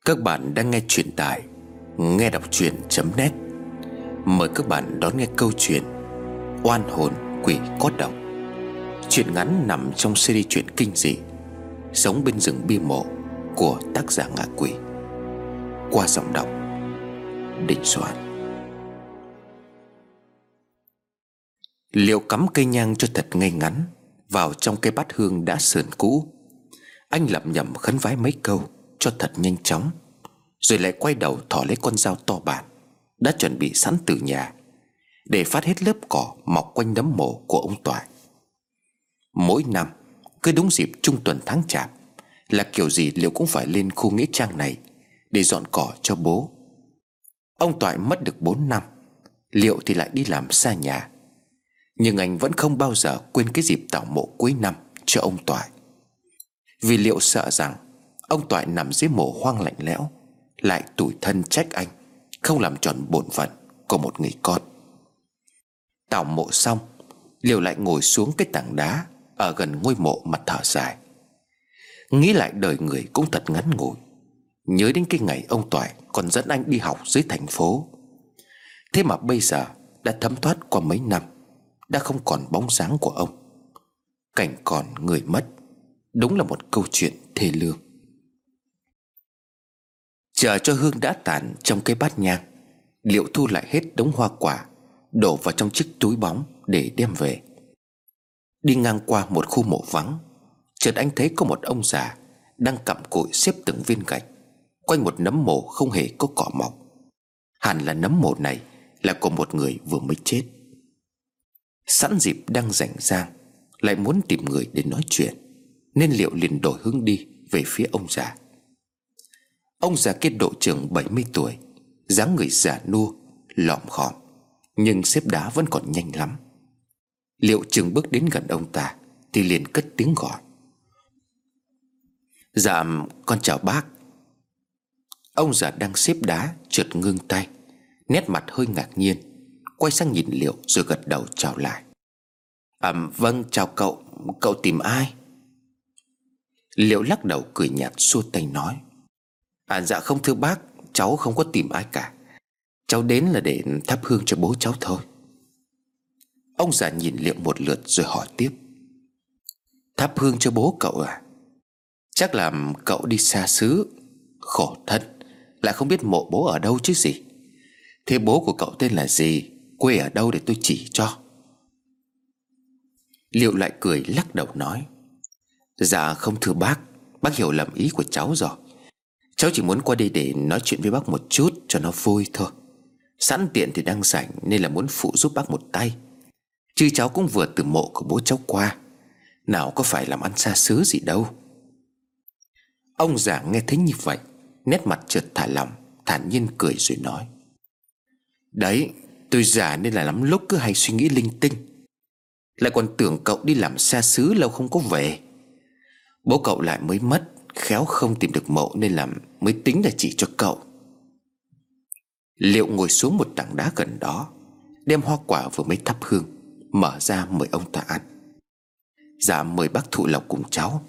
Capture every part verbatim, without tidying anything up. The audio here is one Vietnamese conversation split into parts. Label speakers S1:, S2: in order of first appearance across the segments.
S1: Các bạn đang nghe truyện tại nghe đọc truyện.net. Mời các bạn đón nghe câu chuyện Oan hồn quỷ cốt độc. Truyện ngắn nằm trong series truyện kinh dị Sống bên rừng bia mộ của tác giả Ngạ Quỷ, qua giọng đọc Đình Soạn. Liệu cắm cây nhang cho thật ngay ngắn vào trong cây bát hương đã sờn cũ. Anh lẩm nhẩm khấn vái mấy câu cho thật nhanh chóng, rồi lại quay đầu thỏ lấy con dao to bản đã chuẩn bị sẵn từ nhà để phát hết lớp cỏ mọc quanh nấm mộ của ông Toại. Mỗi năm cứ đúng dịp trung tuần tháng chạp là kiểu gì Liệu cũng phải lên khu nghĩa trang này để dọn cỏ cho bố. Ông Toại mất được bốn năm, Liệu thì lại đi làm xa nhà, nhưng anh vẫn không bao giờ quên cái dịp tảo mộ cuối năm cho ông Toại. Vì Liệu sợ rằng ông Toại nằm dưới mộ hoang lạnh lẽo lại tủi thân trách anh không làm tròn bổn phận của một người con. Tảo mộ xong, Liệu lại ngồi xuống cái tảng đá ở gần ngôi mộ mà thở dài. Nghĩ lại đời người cũng thật ngắn ngủi, nhớ đến cái ngày ông Toại còn dẫn anh đi học dưới thành phố. Thế mà bây giờ đã thấm thoát qua mấy năm, đã không còn bóng dáng của ông. Cảnh còn người mất, đúng là một câu chuyện thê lương. Chờ cho hương đã tàn trong cái bát nhang, Liệu thu lại hết đống hoa quả, đổ vào trong chiếc túi bóng để đem về. Đi ngang qua một khu mộ vắng, chợt anh thấy có một ông già đang cặm cụi xếp từng viên gạch quanh một nấm mộ không hề có cỏ mọc. Hẳn là nấm mộ này là của một người vừa mới chết. Sẵn dịp đang rảnh rang, lại muốn tìm người để nói chuyện, nên Liệu liền đổi hướng đi về phía ông già. Ông già kia độ chừng bảy mươi tuổi, dáng người già nua, lỏm khòm, nhưng xếp đá vẫn còn nhanh lắm. Liệu chừng bước đến gần ông ta thì liền cất tiếng gọi: "Dạ, con chào bác." Ông già đang xếp đá chợt ngưng tay, nét mặt hơi ngạc nhiên, quay sang nhìn Liệu rồi gật đầu chào lại. "À, vâng, chào cậu, cậu tìm ai?" Liệu lắc đầu cười nhạt xua tay nói: "À dạ không thưa bác, cháu không có tìm ai cả. Cháu đến là để thắp hương cho bố cháu thôi." Ông già nhìn Liệu một lượt rồi hỏi tiếp: "Thắp hương cho bố cậu à? Chắc là cậu đi xa xứ, khổ thân, lại không biết mộ bố ở đâu chứ gì. Thế bố của cậu tên là gì, quê ở đâu để tôi chỉ cho?" Liệu lại cười lắc đầu nói: "Dạ không thưa bác, bác hiểu lầm ý của cháu rồi. Cháu chỉ muốn qua đây để nói chuyện với bác một chút cho nó vui thôi. Sẵn tiện thì đang rảnh nên là muốn phụ giúp bác một tay. Chứ cháu cũng vừa từ mộ của bố cháu qua, nào có phải làm ăn xa xứ gì đâu." Ông già nghe thấy như vậy, nét mặt chợt thả lỏng, thản nhiên cười rồi nói: "Đấy, tôi già nên là lắm lúc cứ hay suy nghĩ linh tinh, lại còn tưởng cậu đi làm xa xứ lâu không có về. Bố cậu lại mới mất, khéo không tìm được mộ nên làm mới tính là chỉ cho cậu." Liệu ngồi xuống một tảng đá gần đó, đem hoa quả vừa mới thắp hương mở ra mời ông ta ăn. "Dạ mời bác thụ lộc cùng cháu."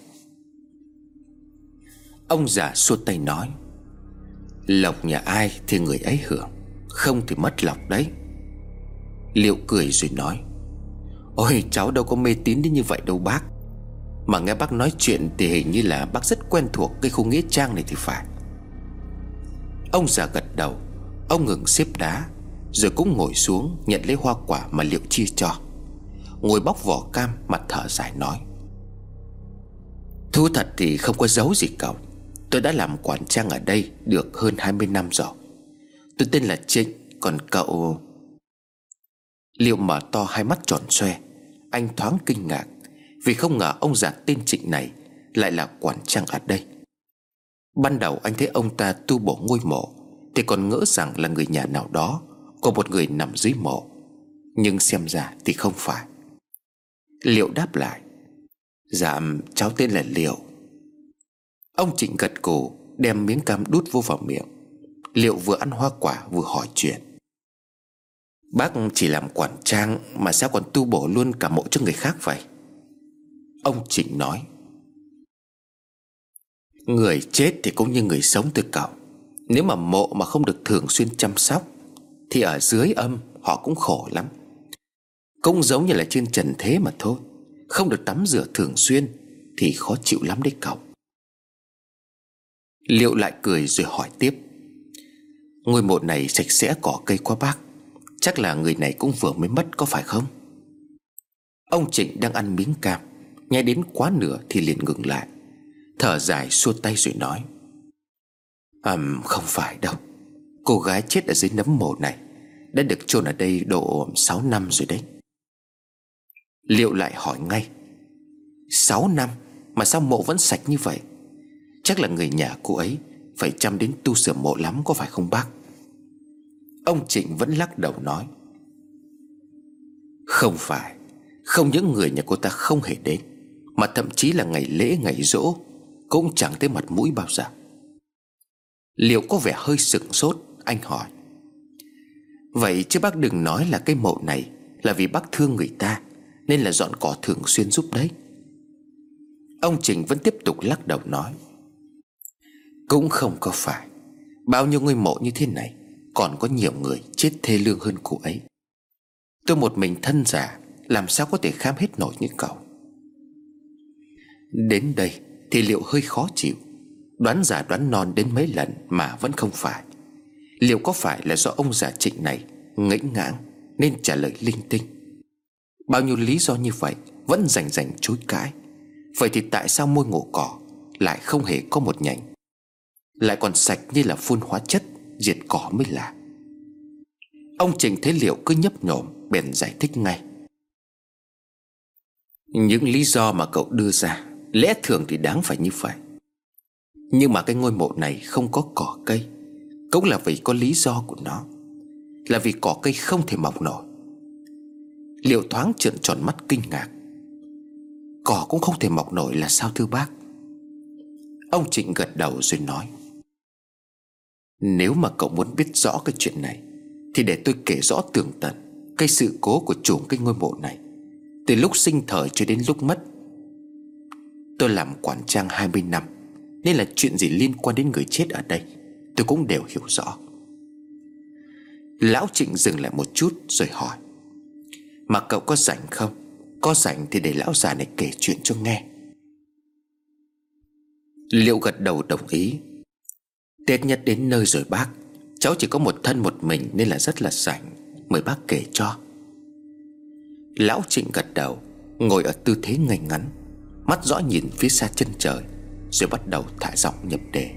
S1: Ông già xua tay nói: "Lộc nhà ai thì người ấy hưởng, không thì mất lộc đấy." Liệu cười rồi nói: "Ôi cháu đâu có mê tín đến như vậy đâu bác. Mà nghe bác nói chuyện thì hình như là bác rất quen thuộc cái khu nghĩa trang này thì phải." Ông già gật đầu. Ông ngừng xếp đá rồi cũng ngồi xuống nhận lấy hoa quả mà Liệu chia cho, ngồi bóc vỏ cam mặt thở dài nói: "Thú thật thì không có giấu gì cậu, tôi đã làm quản trang ở đây được hơn hai mươi năm rồi. Tôi tên là Trịnh, còn cậu..." Liệu mở to hai mắt tròn xoe. Anh thoáng kinh ngạc vì không ngờ ông già tên Trịnh này lại là quản trang ở đây. Ban đầu anh thấy ông ta tu bổ ngôi mộ thì còn ngỡ rằng là người nhà nào đó của một người nằm dưới mộ, nhưng xem ra thì không phải. Liệu đáp lại: "Dạ cháu tên là Liệu." Ông Trịnh gật gù, đem miếng cam đút vô vào miệng. Liệu vừa ăn hoa quả vừa hỏi chuyện: "Bác chỉ làm quản trang mà sao còn tu bổ luôn cả mộ cho người khác vậy?" Ông Trịnh nói: "Người chết thì cũng như người sống từ cậu. Nếu mà mộ mà không được thường xuyên chăm sóc thì ở dưới âm họ cũng khổ lắm. Cũng giống như là trên trần thế mà thôi. Không được tắm rửa thường xuyên thì khó chịu lắm đấy cậu. Liệu lại cười rồi hỏi tiếp: ngôi mộ này sạch sẽ cỏ cây quá bác. Chắc là người này cũng vừa mới mất có phải không? Ông Trịnh đang ăn miếng cam, nghe đến quá nửa thì liền ngừng lại, thở dài xua tay rồi nói: Ừm không phải đâu. Cô gái chết ở dưới nấm mồ này đã được chôn ở đây độ sáu năm rồi đấy. Liệu lại hỏi ngay: Sáu năm mà sao mộ vẫn sạch như vậy? Chắc là người nhà cô ấy phải chăm đến tu sửa mộ lắm có phải không bác? Ông Trịnh vẫn lắc đầu nói: Không phải. Không những người nhà cô ta không hề đến, mà thậm chí là ngày lễ ngày giỗ cũng chẳng thấy mặt mũi bao giờ. Liệu có vẻ hơi sửng sốt. Anh hỏi: Vậy chứ bác đừng nói là cái mộ này là vì bác thương người ta nên là dọn cỏ thường xuyên giúp đấy. Ông Trình vẫn tiếp tục lắc đầu nói: Cũng không có phải. Bao nhiêu ngôi mộ như thế này còn có nhiều người chết thê lương hơn cô ấy. Tôi một mình thân già làm sao có thể kham hết nổi như cậu. Đến đây thì Liệu hơi khó chịu. Đoán già đoán non đến mấy lần mà vẫn không phải. Liệu có phải là do ông già Trịnh này ngẫnh ngãng nên trả lời linh tinh? Bao nhiêu lý do như vậy vẫn rành rành chối cãi. Vậy thì tại sao môi ngộ cỏ lại không hề có một nhành, lại còn sạch như là phun hóa chất diệt cỏ mới lạ? Ông Trịnh thấy Liệu cứ nhấp nhổm bèn giải thích ngay: Những lý do mà cậu đưa ra lẽ thường thì đáng phải như vậy. Nhưng mà cái ngôi mộ này không có cỏ cây cũng là vì có lý do của nó. Là vì cỏ cây không thể mọc nổi. Liệu thoáng trợn tròn mắt kinh ngạc: Cỏ cũng không thể mọc nổi là sao thưa bác? Ông Trịnh gật đầu rồi nói: Nếu mà cậu muốn biết rõ cái chuyện này thì để tôi kể rõ tường tận cái sự cố của chủ cái ngôi mộ này, từ lúc sinh thời cho đến lúc mất. Tôi làm quản trang hai mươi năm nên là chuyện gì liên quan đến người chết ở đây tôi cũng đều hiểu rõ. Lão Trịnh dừng lại một chút rồi hỏi: Mà cậu có rảnh không? Có rảnh thì để lão già này kể chuyện cho nghe. Liệu gật đầu đồng ý: Tết nhất đến nơi rồi bác. Cháu chỉ có một thân một mình nên là rất là rảnh. Mời bác kể cho. Lão Trịnh gật đầu, ngồi ở tư thế ngay ngắn, mắt dõi nhìn phía xa chân trời, rồi bắt đầu thả giọng nhập đề.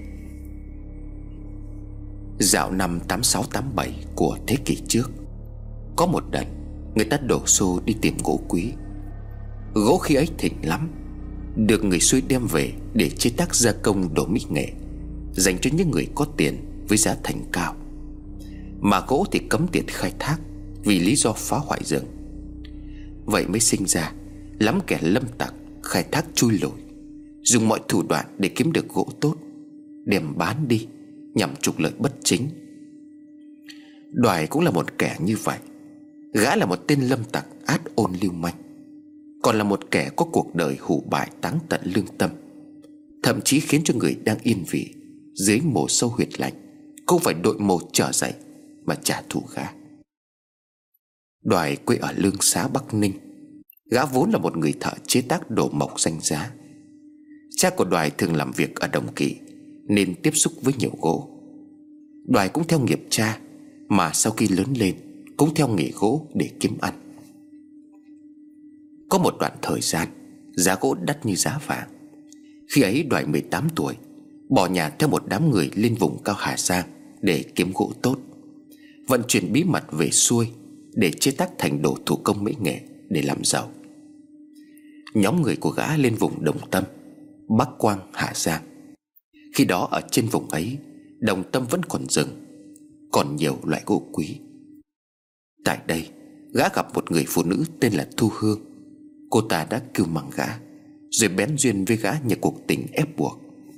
S1: Dạo năm tám sáu tám bảy của thế kỷ trước, có một đợt người ta đổ xô đi tìm gỗ quý. Gỗ khi ấy thịnh lắm, được người xuôi đem về để chế tác gia công đồ mỹ nghệ, dành cho những người có tiền với giá thành cao. Mà gỗ thì cấm tiệt khai thác vì lý do phá hoại rừng. Vậy mới sinh ra lắm kẻ lâm tặc khai thác chui lủi, dùng mọi thủ đoạn để kiếm được gỗ tốt, đem bán đi nhằm trục lợi bất chính. Đoài cũng là một kẻ như vậy. Gã là một tên lâm tặc át ôn lưu manh, còn là một kẻ có cuộc đời hủ bại táng tận lương tâm, thậm chí khiến cho người đang yên vị dưới mồ sâu huyệt lạnh cũng phải đội mồ trở dậy mà trả thù gã. Đoài quê ở Lương Xá Bắc Ninh. Gã vốn là một người thợ chế tác đồ mộc danh giá. Cha của Đoài thường làm việc ở Đồng Kỵ nên tiếp xúc với nhiều gỗ. Đoài cũng theo nghiệp cha, mà sau khi lớn lên cũng theo nghề gỗ để kiếm ăn. Có một đoạn thời gian giá gỗ đắt như giá vàng. Khi ấy Đoài mười tám tuổi, bỏ nhà theo một đám người lên vùng cao Hà Giang để kiếm gỗ tốt, vận chuyển bí mật về xuôi để chế tác thành đồ thủ công mỹ nghệ để làm giàu. Nhóm người của gã lên vùng Đồng Tâm, Bắc Quang, Hà Giang. Khi đó ở trên vùng ấy, Đồng Tâm vẫn còn rừng, còn nhiều loại gỗ quý. Tại đây gã gặp một người phụ nữ tên là Thu Hương. Cô ta đã cưu mang gã, rồi bén duyên với gã nhờ cuộc tình ép buộc.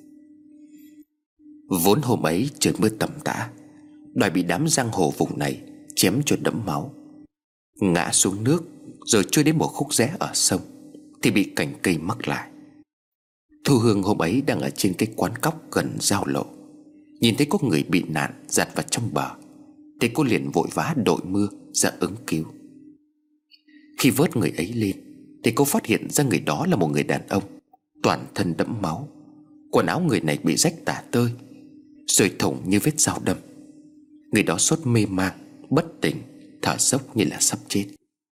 S1: Vốn hôm ấy trời mưa tầm tã, Đoài bị đám giang hồ vùng này chém cho đẫm máu, ngã xuống nước rồi trôi đến một khúc rẽ ở sông thì bị cành cây mắc lại. Thu Hương hôm ấy đang ở trên cái quán cóc gần giao lộ, Nhìn thấy có người bị nạn giặt vào trong bờ thì cô liền vội vã đội mưa ra ứng cứu. Khi vớt người ấy lên thì cô phát hiện ra người đó là một người đàn ông, toàn thân đẫm máu. Quần áo người này bị rách tả tơi, rồi thủng như vết dao đâm. Người đó sốt mê man, bất tỉnh, thở dốc như là sắp chết.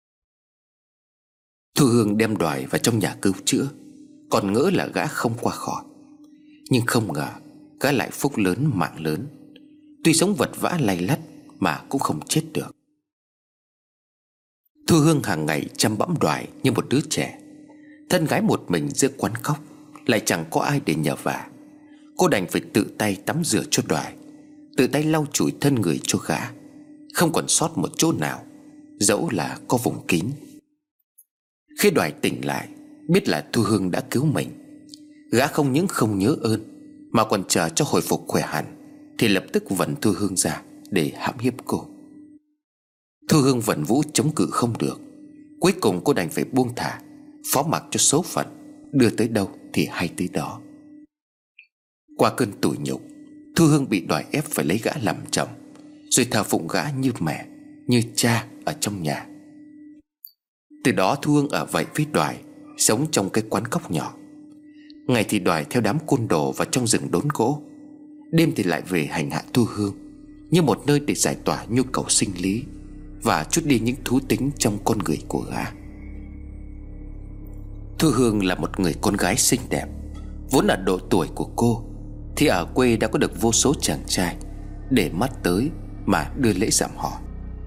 S1: Thu Hương đem Đoài vào trong nhà cứu chữa, còn ngỡ là gã không qua khỏi. Nhưng không ngờ gã lại phúc lớn mạng lớn, tuy sống vật vã lay lắt mà cũng không chết được. Thu Hương hàng ngày chăm bẵm Đoài như một đứa trẻ. Thân gái một mình giữa quán cóc, lại chẳng có ai để nhờ vả. Cô đành phải tự tay tắm rửa cho Đoài, tự tay lau chùi thân người cho gã, không còn sót một chỗ nào, dẫu là có vùng kín. Khi Đoài tỉnh lại, biết là Thu Hương đã cứu mình, gã không những không nhớ ơn mà còn chờ cho hồi phục khỏe hẳn thì lập tức vận Thu Hương ra để hãm hiếp cô. Thu Hương vận vũ chống cự không được, cuối cùng cô đành phải buông thả, phó mặc cho số phận đưa tới đâu thì hay tới đó. Qua cơn tủi nhục, Thu Hương bị Đoài ép phải lấy gã làm chồng, rồi thờ phụng gã như mẹ, như cha ở trong nhà. Từ đó Thu Hương ở vậy với Đoài, sống trong cái quán cóc nhỏ. Ngày thì Đoài theo đám côn đồ vào trong rừng đốn gỗ, đêm thì lại về hành hạ Thu Hương, như một nơi để giải tỏa nhu cầu sinh lý và trút đi những thú tính trong con người của gã. Thu Hương là một người con gái xinh đẹp. Vốn ở độ tuổi của cô thì ở quê đã có được vô số chàng trai để mắt tới mà đưa lễ dạm họ.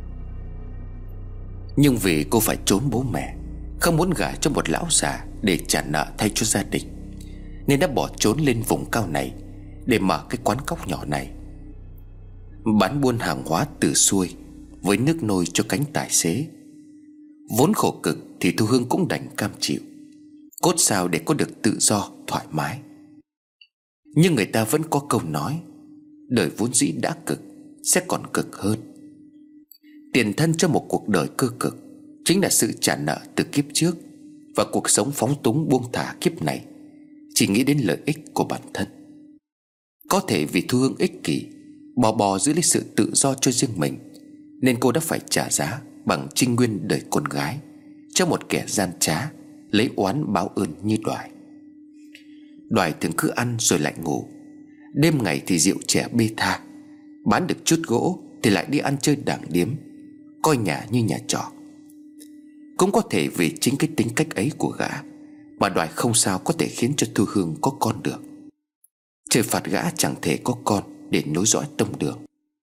S1: Nhưng vì cô phải trốn bố mẹ, không muốn gả cho một lão già để trả nợ thay cho gia đình, nên đã bỏ trốn lên vùng cao này để mở cái quán cóc nhỏ này, bán buôn hàng hóa từ xuôi với nước nôi cho cánh tài xế. Vốn khổ cực thì Thu Hương cũng đành cam chịu, cốt sao để có được tự do thoải mái. Nhưng người ta vẫn có câu nói, đời vốn dĩ đã cực sẽ còn cực hơn. Tiền thân cho một cuộc đời cơ cực chính là sự trả nợ từ kiếp trước, và cuộc sống phóng túng buông thả kiếp này chỉ nghĩ đến lợi ích của bản thân. Có thể vì Thu Hương ích kỷ, bò bò giữ lấy sự tự do cho riêng mình, nên cô đã phải trả giá bằng trinh nguyên đời con gái cho một kẻ gian trá lấy oán báo ơn như Đoài. Đoài thường cứ ăn rồi lại ngủ, đêm ngày thì rượu chè bê tha, bán được chút gỗ thì lại đi ăn chơi đảng điếm, coi nhà như nhà trọ. Cũng có thể vì chính cái tính cách ấy của gã mà Đoài không sao có thể khiến cho Thu Hương có con được. Trời phạt gã chẳng thể có con để nối dõi tông đường.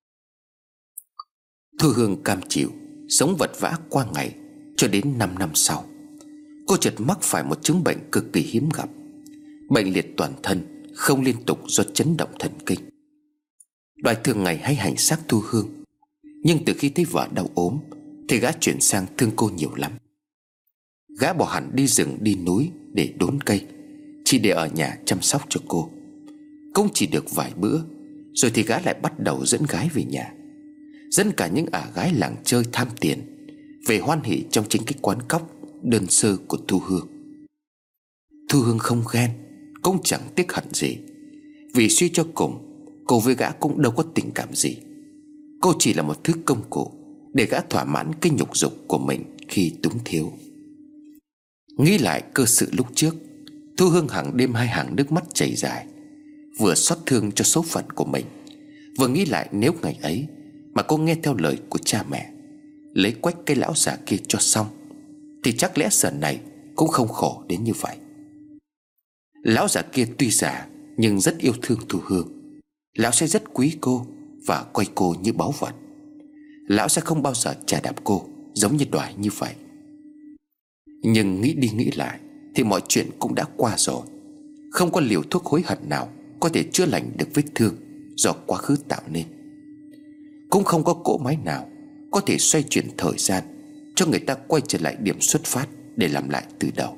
S1: Thu Hương cam chịu sống vật vã qua ngày cho đến năm năm sau, cô chợt mắc phải một chứng bệnh cực kỳ hiếm gặp, bệnh liệt toàn thân không liên tục do chấn động thần kinh. Đoài thường ngày hay hành xác Thu Hương, nhưng từ khi thấy vợ đau ốm thì gã chuyển sang thương cô nhiều lắm. Gã bỏ hẳn đi rừng đi núi để đốn cây, chỉ để ở nhà chăm sóc cho cô. Cũng chỉ được vài bữa, rồi thì gã lại bắt đầu dẫn gái về nhà, dẫn cả những ả gái làng chơi tham tiền về hoan hỉ trong chính cái quán cóc đơn sơ của Thu Hương. Thu Hương không ghen, cũng chẳng tiếc hận gì, vì suy cho cùng cô với gã cũng đâu có tình cảm gì. Cô chỉ là một thứ công cụ để gã thỏa mãn cái nhục dục của mình khi túng thiếu. Nghĩ lại cơ sự lúc trước, Thu Hương hàng đêm hai hàng nước mắt chảy dài, vừa xót thương cho số phận của mình, vừa nghĩ lại nếu ngày ấy mà cô nghe theo lời của cha mẹ, lấy quách cái lão già kia cho xong, thì chắc lẽ giờ này cũng không khổ đến như vậy. Lão già kia tuy già nhưng rất yêu thương Thu Hương. Lão sẽ rất quý cô và coi cô như báu vật. Lão sẽ không bao giờ chà đạp cô giống như Đoài như vậy. Nhưng nghĩ đi nghĩ lại thì mọi chuyện cũng đã qua rồi. Không có liều thuốc hối hận nào có thể chữa lành được vết thương do quá khứ tạo nên. Cũng không có cỗ máy nào có thể xoay chuyển thời gian cho người ta quay trở lại điểm xuất phát để làm lại từ đầu.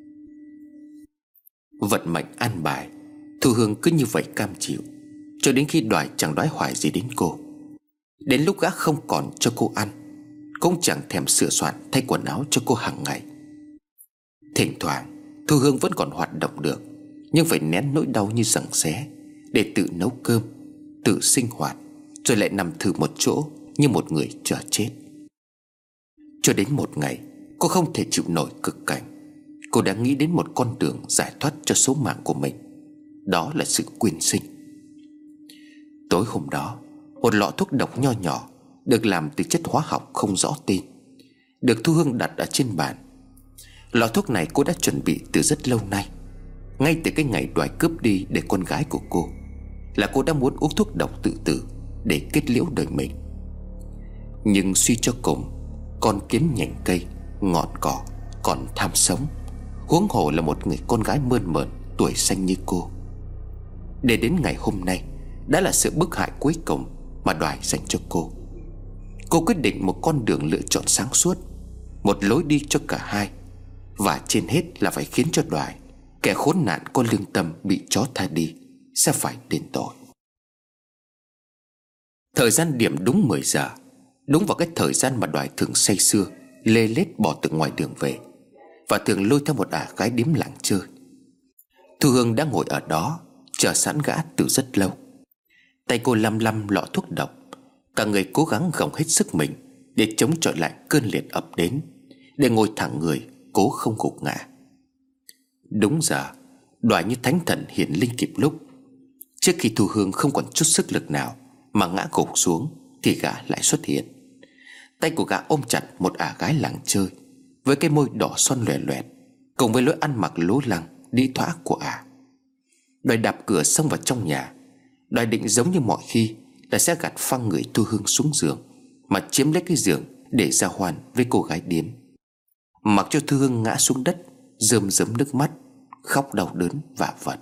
S1: Vận mệnh an bài, Thu Hương cứ như vậy cam chịu cho đến khi Đoài chẳng đói hoài gì đến cô. Đến lúc gã không còn cho cô ăn, cũng chẳng thèm sửa soạn thay quần áo cho cô hàng ngày. Thỉnh thoảng Thu Hương vẫn còn hoạt động được, nhưng phải nén nỗi đau như giằng xé để tự nấu cơm, tự sinh hoạt, rồi lại nằm thử một chỗ như một người chờ chết. Cho đến một ngày, cô không thể chịu nổi cực cảnh. Cô đã nghĩ đến một con đường giải thoát cho số mạng của mình. Đó là sự quyên sinh. Tối hôm đó, một lọ thuốc độc nho nhỏ được làm từ chất hóa học không rõ tên được Thu Hương đặt ở trên bàn. Lọ thuốc này cô đã chuẩn bị từ rất lâu nay. Ngay từ cái ngày Đoài cướp đi để con gái của cô, là cô đã muốn uống thuốc độc tự tử để kết liễu đời mình. Nhưng suy cho cùng, con kiến nhành cây, ngọn cỏ còn tham sống, huống hồ là một người con gái mơn mởn tuổi xanh như cô. Để đến ngày hôm nay đã là sự bức hại cuối cùng mà Đoài dành cho cô. Cô quyết định một con đường lựa chọn sáng suốt, một lối đi cho cả hai, và trên hết là phải khiến cho Đoài, kẻ khốn nạn có lương tâm bị chó tha đi, sẽ phải đền tội. Thời gian điểm đúng mười giờ, đúng vào cái thời gian mà Đoài thường say sưa lê lết bỏ từ ngoài đường về, và thường lôi theo một ả gái điếm làng chơi. Thu Hương đã ngồi ở đó chờ sẵn gã từ rất lâu. Tay cô lăm lăm lọ thuốc độc, cả người cố gắng gồng hết sức mình để chống chọi lại cơn liệt ập đến, để ngồi thẳng người, cố không gục ngã. Đúng giờ, Đoài như thánh thần hiển linh kịp lúc. Trước khi Thu Hương không còn chút sức lực nào mà ngã gục xuống, thì gã lại xuất hiện. Tay của gã ôm chặt một ả gái làng chơi, với cái môi đỏ son loẹt loẹt, cùng với lối ăn mặc lố lăng đi thoã của ả. Đoài đạp cửa xông vào trong nhà. Đoài định giống như mọi khi là sẽ gạt phăng người Thu Hương xuống giường, mà chiếm lấy cái giường để ra hoan với cô gái điếm. Mặc cho Thu Hương ngã xuống đất, rơm rớm nước mắt, khóc đau đớn vạ vật.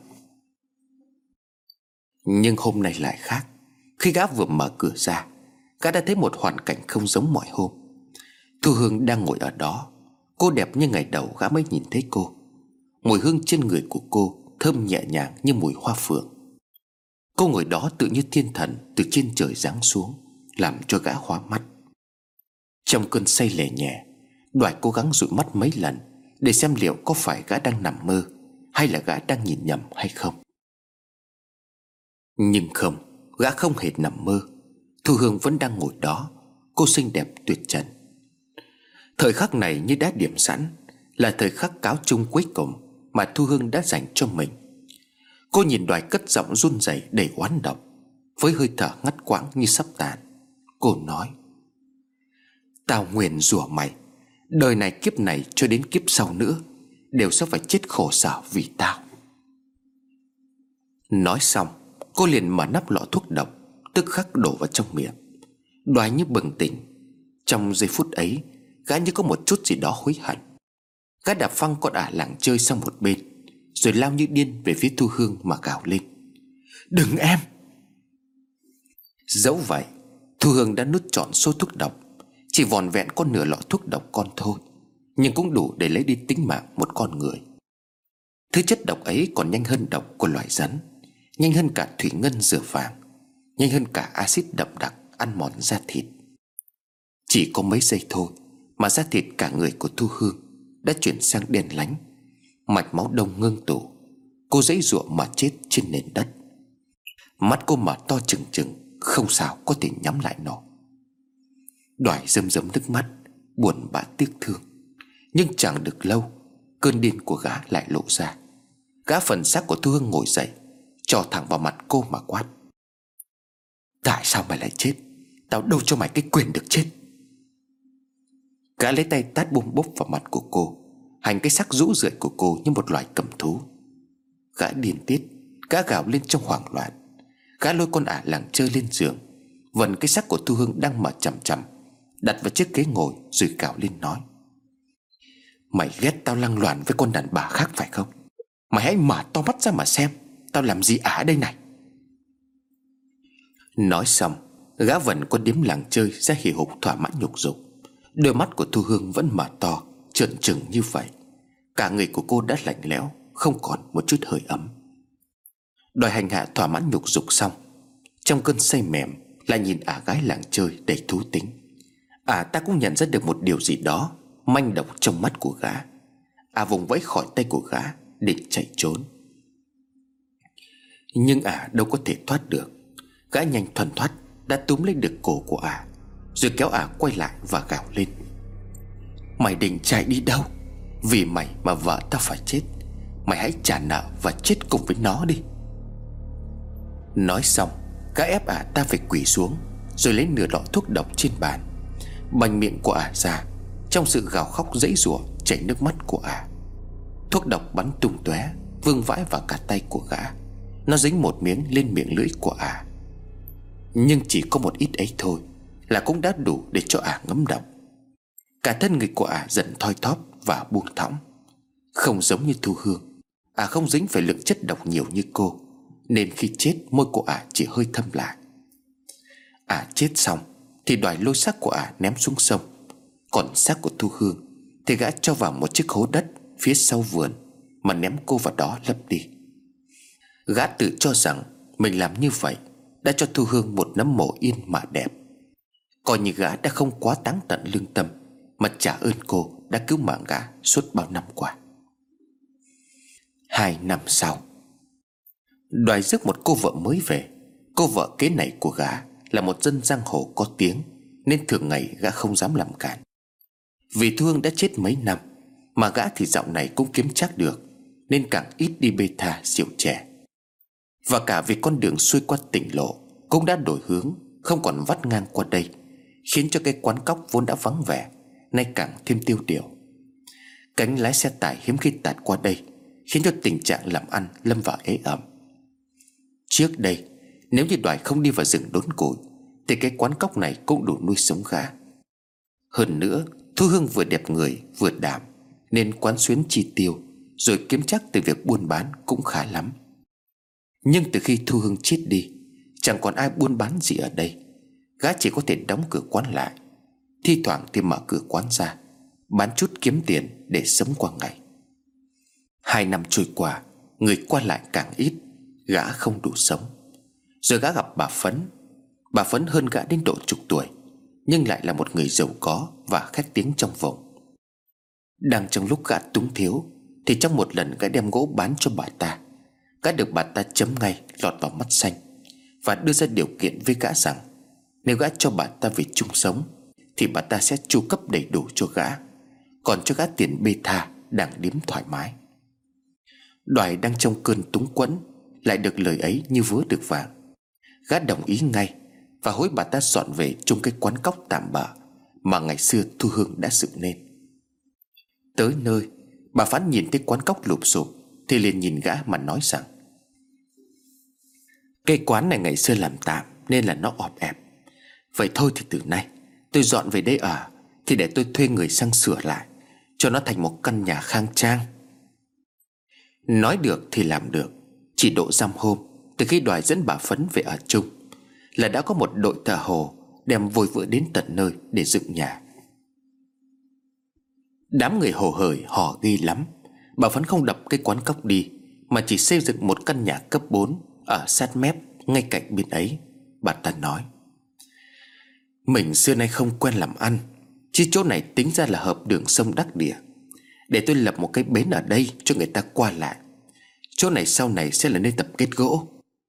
S1: Nhưng hôm nay lại khác. Khi gã vừa mở cửa ra, gã đã thấy một hoàn cảnh không giống mọi hôm. Thu Hương đang ngồi ở đó. Cô đẹp như ngày đầu gã mới nhìn thấy cô. Mùi hương trên người của cô thơm nhẹ nhàng như mùi hoa phượng. Cô ngồi đó tự như thiên thần từ trên trời giáng xuống, làm cho gã hóa mắt. Trong cơn say lè nhẹ, Đoài cố gắng dụi mắt mấy lần để xem liệu có phải gã đang nằm mơ, hay là gã đang nhìn nhầm hay không. Nhưng không, gã không hề nằm mơ. Thu Hương vẫn đang ngồi đó, cô xinh đẹp tuyệt trần. Thời khắc này như đã điểm sẵn, là thời khắc cáo chung cuối cùng mà Thu Hương đã dành cho mình. Cô nhìn Đoài cất giọng run rẩy đầy oán độc, với hơi thở ngắt quãng như sắp tàn. Cô nói: "Tao nguyền rủa mày, đời này kiếp này cho đến kiếp sau nữa đều sẽ phải chết khổ sở vì tao." Nói xong, cô liền mở nắp lọ thuốc độc, tức khắc đổ vào trong miệng. Đoài như bừng tỉnh. Trong giây phút ấy, gã như có một chút gì đó hối hận. Gã đạp phăng con ả làng chơi sang một bên, rồi lao như điên về phía Thu Hương mà gào lên: "Đừng em!" Dẫu vậy, Thu Hương đã nuốt trọn số thuốc độc. Chỉ vòn vẹn có nửa lọ thuốc độc con thôi, nhưng cũng đủ để lấy đi tính mạng một con người. Thứ chất độc ấy còn nhanh hơn độc của loài rắn, nhanh hơn cả thủy ngân rửa vàng, nhanh hơn cả axit đậm đặc ăn mòn da thịt. Chỉ có mấy giây thôi mà da thịt cả người của Thu Hương đã chuyển sang đen lánh, mạch máu đông ngưng tụ. Cô giãy giụa mà chết trên nền đất. Mắt cô mở to trừng trừng, không sao có thể nhắm lại nổi. Đoài rơm rớm nước mắt, buồn bã tiếc thương. Nhưng chẳng được lâu, cơn điên của gã lại lộ ra. Gã phần xác của Thu Hương ngồi dậy, chò thẳng vào mặt cô mà quát: "Tại sao mày lại chết? Tao đâu cho mày cái quyền được chết." Gã lấy tay tát bôm bốp vào mặt của cô, hành cái xác rũ rượi của cô như một loài cầm thú. Gã điên tiết, gã gào lên trong hoảng loạn. Gã lôi con ả làng chơi lên giường, vần cái xác của Thu Hương đang mở chằm chằm, đặt vào chiếc ghế ngồi, rồi gào lên nói: "Mày ghét tao lăng loàn với con đàn bà khác phải không? Mày hãy mở to mắt ra mà xem tao làm gì ả đây này." Nói xong, gã vần con điếm làng chơi ra hì hục thỏa mãn nhục dục. Đôi mắt của Thu Hương vẫn mở to trợn trừng như vậy. Cả người của cô đã lạnh lẽo, không còn một chút hơi ấm. Đòi hành hạ thỏa mãn nhục dục xong, trong cơn say mềm lại nhìn ả gái làng chơi đầy thú tính. Ả ta cũng nhận ra được một điều gì đó manh động trong mắt của gã. Ả vùng vẫy khỏi tay của gã định chạy trốn. Nhưng ả đâu có thể thoát được. Gã nhanh thuần thoát đã túm lấy được cổ của ả, rồi kéo ả quay lại và gào lên: "Mày định chạy đi đâu? Vì mày mà vợ tao phải chết. Mày hãy trả nợ và chết cùng với nó đi." Nói xong, gã ép ả ta phải quỳ xuống, rồi lấy nửa lọ thuốc độc trên bàn, bành miệng của ả ra. Trong sự gào khóc giãy giụa chảy nước mắt của ả, thuốc độc bắn tung tóe, vương vãi vào cả tay của gã. Nó dính một miếng lên miệng lưỡi của ả, nhưng chỉ có một ít ấy thôi là cũng đã đủ để cho ả ngấm độc. Cả thân người của ả dần thoi thóp và buông thõng. Không giống như Thu Hương, ả không dính phải lượng chất độc nhiều như cô, nên khi chết môi của ả chỉ hơi thâm lại. Ả chết xong thì Đoài lôi xác của ả ném xuống sông. Còn xác của Thu Hương thì gã cho vào một chiếc hố đất phía sau vườn mà ném cô vào đó lấp đi. Gã tự cho rằng mình làm như vậy đã cho Thu Hương một nấm mồ yên mà đẹp, coi như gã đã không quá táng tận lương tâm mà trả ơn cô đã cứu mạng gã suốt bao năm qua. Hai năm sau, Đoài rước một cô vợ mới về. Cô vợ kế này của gã là một dân giang hồ có tiếng, nên thường ngày gã không dám làm cản. Vì Thu Hương đã chết mấy năm, mà gã thì dạo này cũng kiếm chắc được, nên càng ít đi bê tha rượu chè. Và cả vì con đường xuôi qua tỉnh lộ cũng đã đổi hướng, không còn vắt ngang qua đây, khiến cho cái quán cóc vốn đã vắng vẻ nay càng thêm tiêu điều. Cánh lái xe tải hiếm khi tạt qua đây, khiến cho tình trạng làm ăn lâm vào ế ẩm. Trước đây, nếu như Đoài không đi vào rừng đốn củi thì cái quán cóc này cũng đủ nuôi sống gã. Hơn nữa, Thu Hương vừa đẹp người vừa đảm, nên quán xuyến chi tiêu rồi kiếm chắc từ việc buôn bán cũng khá lắm. Nhưng từ khi Thu Hương chết đi, chẳng còn ai buôn bán gì ở đây. Gã chỉ có thể đóng cửa quán lại, thi thoảng thì mở cửa quán ra, bán chút kiếm tiền để sống qua ngày. Hai năm trôi qua, người qua lại càng ít, gã không đủ sống. Rồi gã gặp bà Phấn. Bà Phấn hơn gã đến độ chục tuổi, nhưng lại là một người giàu có và khét tiếng trong vùng. Đang trong lúc gã túng thiếu, thì trong một lần gã đem gỗ bán cho bà ta, gã được bà ta chấm ngay lọt vào mắt xanh, và đưa ra điều kiện với gã rằng nếu gã cho bà ta về chung sống thì bà ta sẽ chu cấp đầy đủ cho gã, còn cho gã tiền bê tha đàng điếm thoải mái. Đoài đang trong cơn túng quẫn lại được lời ấy như vớ được vàng. Gã đồng ý ngay và hối bà ta dọn về chung cái quán cóc tạm bợ mà ngày xưa Thu Hương đã dựng nên. Tới nơi, bà Phán nhìn thấy quán cóc lụp xụp thì liền nhìn gã mà nói rằng: "Cái quán này ngày xưa làm tạm nên là nó ọp ẹp. Vậy thôi thì từ nay tôi dọn về đây ở, thì để tôi thuê người sang sửa lại, cho nó thành một căn nhà khang trang." Nói được thì làm được. Chỉ độ dăm hôm từ khi Đoài dẫn bà Phấn về ở chung là đã có một đội thợ hồ đem vôi vữa đến tận nơi để dựng nhà. Đám người hồ hởi hò ghê lắm. Bà Phấn không đập cái quán cóc đi, mà chỉ xây dựng một căn nhà cấp bốn ở sát mép ngay cạnh bên ấy. Bà ta nói: "Mình xưa nay không quen làm ăn, chứ chỗ này tính ra là hợp đường sông đắc địa. Để tôi lập một cái bến ở đây cho người ta qua lại. Chỗ này sau này sẽ là nơi tập kết gỗ."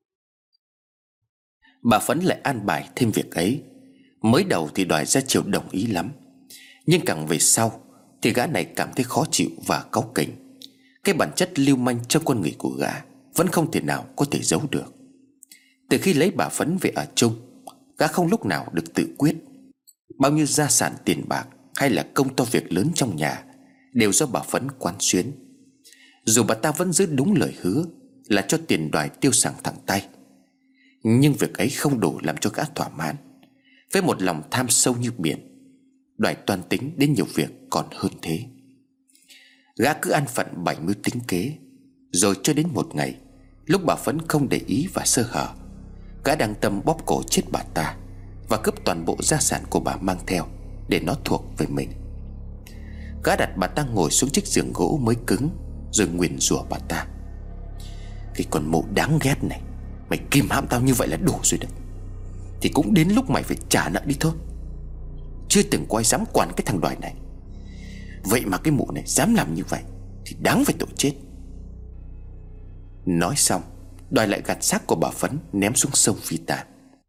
S1: Bà Phấn lại an bài thêm việc ấy. Mới đầu thì Đoài ra chiều đồng ý lắm, nhưng càng về sau thì gã này cảm thấy khó chịu và cáu kỉnh. Cái bản chất lưu manh trong con người của gã vẫn không thể nào có thể giấu được. Từ khi lấy bà Phấn về ở chung, gã không lúc nào được tự quyết. Bao nhiêu gia sản tiền bạc hay là công to việc lớn trong nhà đều do bà Phấn quán xuyến. Dù bà ta vẫn giữ đúng lời hứa là cho tiền Đoài tiêu sảng thẳng tay, nhưng việc ấy không đủ làm cho gã thỏa mãn. Với một lòng tham sâu như biển, Đoài toan tính đến nhiều việc còn hơn thế. Gã cứ ăn phận bày mưu tính kế. Rồi cho đến một ngày, lúc bà Phấn không để ý và sơ hở, gã đang tâm bóp cổ chết bà ta và cướp toàn bộ gia sản của bà mang theo để nó thuộc về mình. Gã đặt bà ta ngồi xuống chiếc giường gỗ mới cứng, rồi nguyền rủa bà ta: "Cái con mụ đáng ghét này, mày kìm hãm tao như vậy là đủ rồi đấy. Thì cũng đến lúc mày phải trả nợ đi thôi. Chưa từng có ai dám quản cái thằng Đoài này. Vậy mà cái mụ này dám làm như vậy thì đáng phải tội chết." Nói xong, Đoài lại gạt xác của bà Phấn ném xuống sông phi tàn.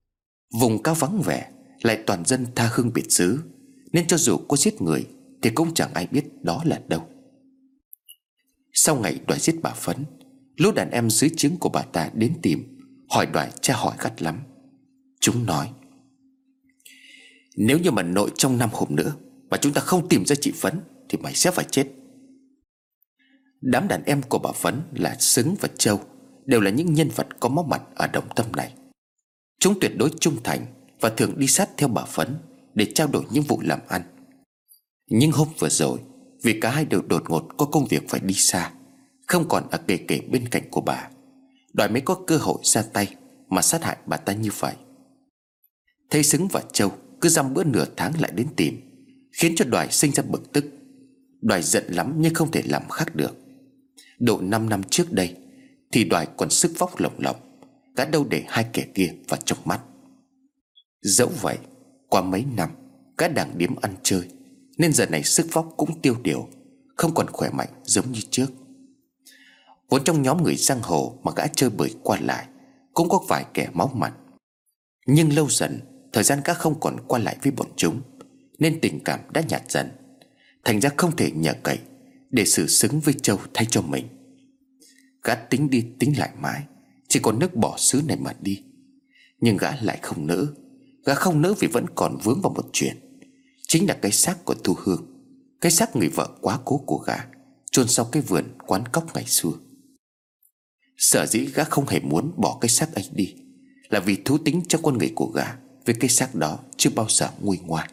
S1: Vùng cao vắng vẻ, lại toàn dân tha hương biệt xứ, nên cho dù có giết người thì cũng chẳng ai biết đó là đâu. Sau ngày Đoài giết bà Phấn, lũ đàn em dưới trướng của bà ta đến tìm, hỏi Đoài tra hỏi gắt lắm. Chúng nói: "Nếu như mà nội trong năm hôm nữa mà chúng ta không tìm ra chị Phấn thì mày sẽ phải chết." Đám đàn em của bà Phấn là Xứng và Châu đều là những nhân vật có máu mặt ở Đồng Tâm này. Chúng tuyệt đối trung thành và thường đi sát theo bà Phấn để trao đổi những vụ làm ăn. Nhưng hôm vừa rồi, vì cả hai đều đột ngột có công việc phải đi xa, không còn ở kề kề bên cạnh của bà, Đoài mới có cơ hội ra tay mà sát hại bà ta như vậy. Thấy Xứng và Châu cứ dăm bữa nửa tháng lại đến tìm, khiến cho Đoài sinh ra bực tức. Đoài giận lắm nhưng không thể làm khác được. Độ năm năm trước đây thì Đoài còn sức vóc lồng lộng, đã đâu để hai kẻ kia vào trong mắt. Dẫu vậy, qua mấy năm gã đàng điếm ăn chơi, nên giờ này sức vóc cũng tiêu điều, không còn khỏe mạnh giống như trước. Vốn trong nhóm người giang hồ mà gã chơi bời qua lại cũng có vài kẻ máu mặt, nhưng lâu dần thời gian gã không còn qua lại với bọn chúng, nên tình cảm đã nhạt dần. Thành ra không thể nhờ cậy để xử Xứng với Châu thay cho mình. Gã tính đi tính lại mãi, chỉ còn nước bỏ xứ này mà đi. Nhưng gã lại không nỡ. Gã không nỡ vì vẫn còn vướng vào một chuyện, chính là cái xác của Thu Hương, cái xác người vợ quá cố của gã, chôn sau cái vườn quán cóc ngày xưa. Sở dĩ gã không hề muốn bỏ cái xác ấy đi là vì thú tính trong con người của gã với cái xác đó chưa bao giờ nguôi ngoai.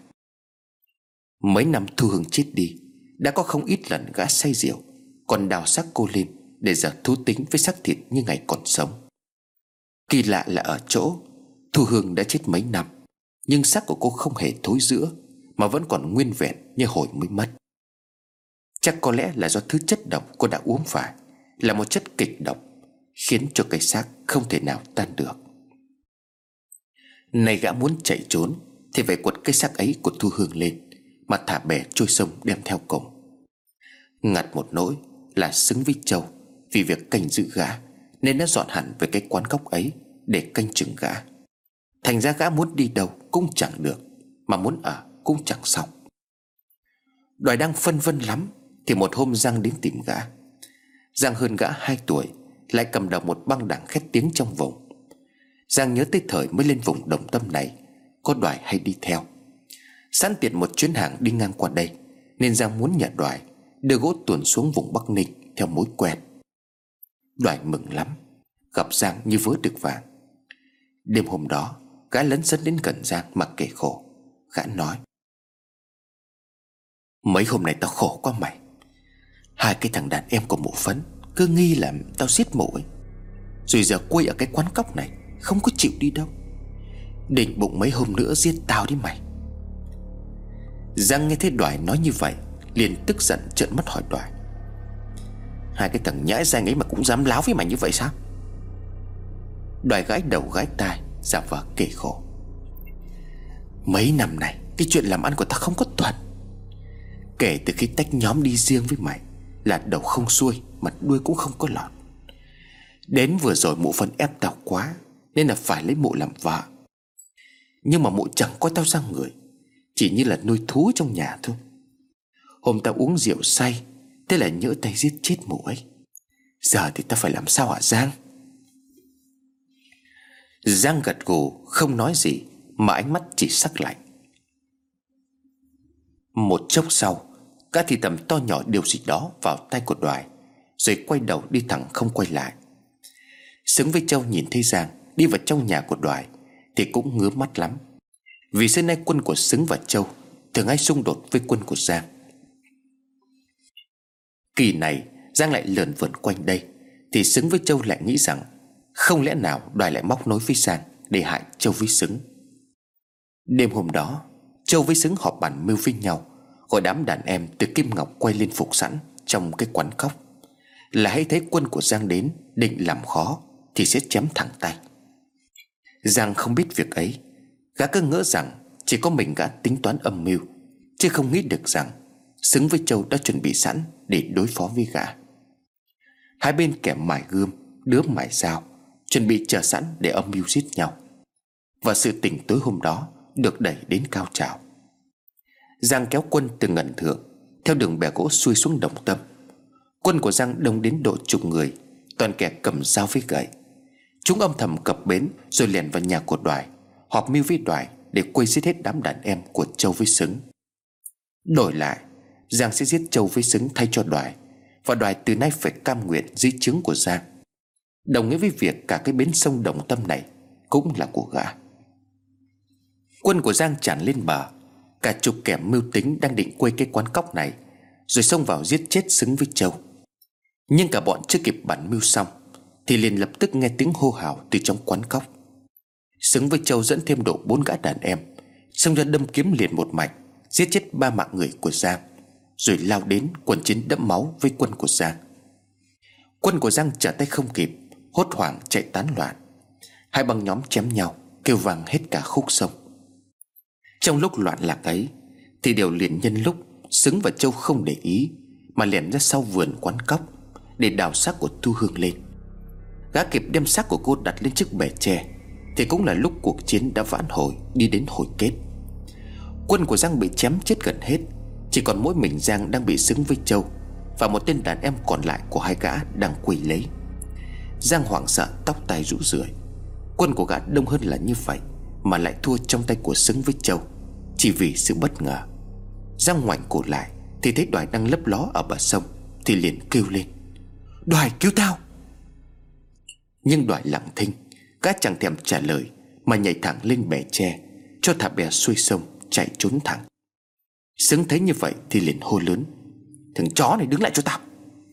S1: Mấy năm Thu Hương chết đi, đã có không ít lần gã say rượu còn đào xác cô lên để giờ thú tính với xác thịt như ngày còn sống. Kỳ lạ là ở chỗ Thu Hương đã chết mấy năm, nhưng xác của cô không hề thối rữa, mà vẫn còn nguyên vẹn như hồi mới mất. Chắc có lẽ là do thứ chất độc cô đã uống phải là một chất kịch độc, khiến cho cái xác không thể nào tan được. Này gã muốn chạy trốn thì phải quật cái xác ấy của Thu Hương lên mà thả bè trôi sông đem theo cùng. Ngặt một nỗi là Xứng với Châu vì việc canh giữ gã nên đã dọn hẳn về cái quán cóc ấy để canh chừng gã. Thành ra gã muốn đi đâu cũng chẳng được, mà muốn ở cũng chẳng xong. Đoài đang phân vân lắm thì một hôm Giang đến tìm gã. Giang hơn gã hai tuổi, lại cầm đầu một băng đảng khét tiếng trong vùng. Giang nhớ tới thời mới lên vùng Đồng Tâm này, có Đoài hay đi theo. Sẵn tiện một chuyến hàng đi ngang qua đây, nên Giang muốn nhờ Đoài đưa gỗ tuồn xuống vùng Bắc Ninh theo mối quen. Đoài mừng lắm, gặp Giang như vớ được vàng. Đêm hôm đó, gã lấn sân đến gần Giang mà kể khổ. Gã nói: "Mấy hôm nay tao khổ quá mày. Hai cái thằng đàn em của mụ Phấn cứ nghi là tao giết mụ ấy, rồi giờ quây ở cái quán cóc này không có chịu đi đâu. Định bụng mấy hôm nữa giết tao đi mày." Giang nghe thấy Đoài nói như vậy liền tức giận trợn mắt hỏi Đoài: "Hai cái thằng nhãi danh ấy mà cũng dám láo với mày như vậy sao?" Đoài gãi đầu gãi tai, giả vờ kể khổ: "Mấy năm này cái chuyện làm ăn của tao không có thuận. Kể từ khi tách nhóm đi riêng với mày là đầu không xuôi mà đuôi cũng không có lọt. Đến vừa rồi mụ Phấn ép tao quá nên là phải lấy mụ làm vợ. Nhưng mà mụ chẳng coi tao ra người, chỉ như là nuôi thú trong nhà thôi. Hôm tao uống rượu say, thế là nhỡ tay giết chết mụ ấy. Giờ thì tao phải làm sao hả Giang?" Giang gật gù không nói gì, mà ánh mắt chỉ sắc lạnh. Một chốc sau, gã thì thầm to nhỏ điều gì đó vào tay của Đoài, rồi quay đầu đi thẳng không quay lại. Xứng với Châu nhìn thấy Giang đi vào trong nhà của Đoài thì cũng ngứa mắt lắm, vì xưa nay quân của Xứng và Châu thường hay xung đột với quân của Giang. Kỳ này Giang lại lượn vượn quanh đây thì Xứng với Châu lại nghĩ rằng không lẽ nào Đoài lại móc nối với Giang để hại Châu với Xứng. Đêm hôm đó, Châu với Xứng họp bàn mưu với nhau, gọi đám đàn em từ Kim Ngọc quay lên phục sẵn trong cái quán cóc, là hãy thấy quân của Giang đến định làm khó thì sẽ chém thẳng tay. Giang không biết việc ấy, gã cứ ngỡ rằng chỉ có mình gã tính toán âm mưu, chứ không nghĩ được rằng Xứng với Châu đã chuẩn bị sẵn để đối phó với gã. Hai bên kẻ mài gươm, đứa mài dao, chuẩn bị chờ sẵn để âm mưu giết nhau. và sự tình tối hôm đó được đẩy đến cao trào. Giang kéo quân từ Ngân Thượng theo đường bè gỗ xuôi xuống Đồng Tâm. Quân của Giang đông đến độ chục người, toàn kẻ cầm dao với gậy. Chúng âm thầm cập bến rồi lẻn vào nhà của Đoài, họp mưu với Đoài để quây giết hết đám đàn em của Châu với Xứng. Đổi lại, Giang sẽ giết Châu với Xứng thay cho Đoài, và Đoài từ nay phải cam nguyện dưới trướng của Giang, đồng nghĩa với việc cả cái bến sông Đồng Tâm này cũng là của gã. Quân của Giang tràn lên bờ. Cả chục kẻ mưu tính đang định quây cái quán cóc này rồi xông vào giết chết Xứng với Châu. Nhưng cả bọn chưa kịp bắn mưu xong thì liền lập tức nghe tiếng hô hào từ trong quán cóc. Xứng với Châu dẫn thêm độ bốn gã đàn em xông ra đâm kiếm liền một mạch, giết chết ba mạng người của Giang, rồi lao đến quần chiến đẫm máu với quân của Giang. Quân của Giang trở tay không kịp, hốt hoảng chạy tán loạn. Hai băng nhóm chém nhau, kêu vang hết cả khúc sông. Trong lúc loạn lạc ấy thì đều liền nhân lúc Xứng và Châu không để ý mà lẻn ra sau vườn quán cóc để đào xác của Thu Hương lên. Gã kịp đem xác của cô đặt lên chiếc bè tre thì cũng là lúc cuộc chiến đã vãn hồi đi đến hồi kết. Quân của Giang bị chém chết gần hết, chỉ còn mỗi mình Giang đang bị Xứng với Châu và một tên đàn em còn lại của hai gã đang quỳ lấy. Giang hoảng sợ, tóc tai rũ rượi. Quân của gã đông hơn là như vậy mà lại thua trong tay của Xứng với Châu chỉ vì sự bất ngờ. Giang ngoảnh cổ lại thì thấy Đoài đang lấp ló ở bờ sông thì liền kêu lên: "Đoài, cứu tao!" Nhưng Đoài lặng thinh, gã chẳng thèm trả lời mà nhảy thẳng lên bè tre, cho thả bè xuôi sông chạy trốn thẳng. Xứng thấy như vậy thì liền hô lớn: "Thằng chó này đứng lại cho tao!"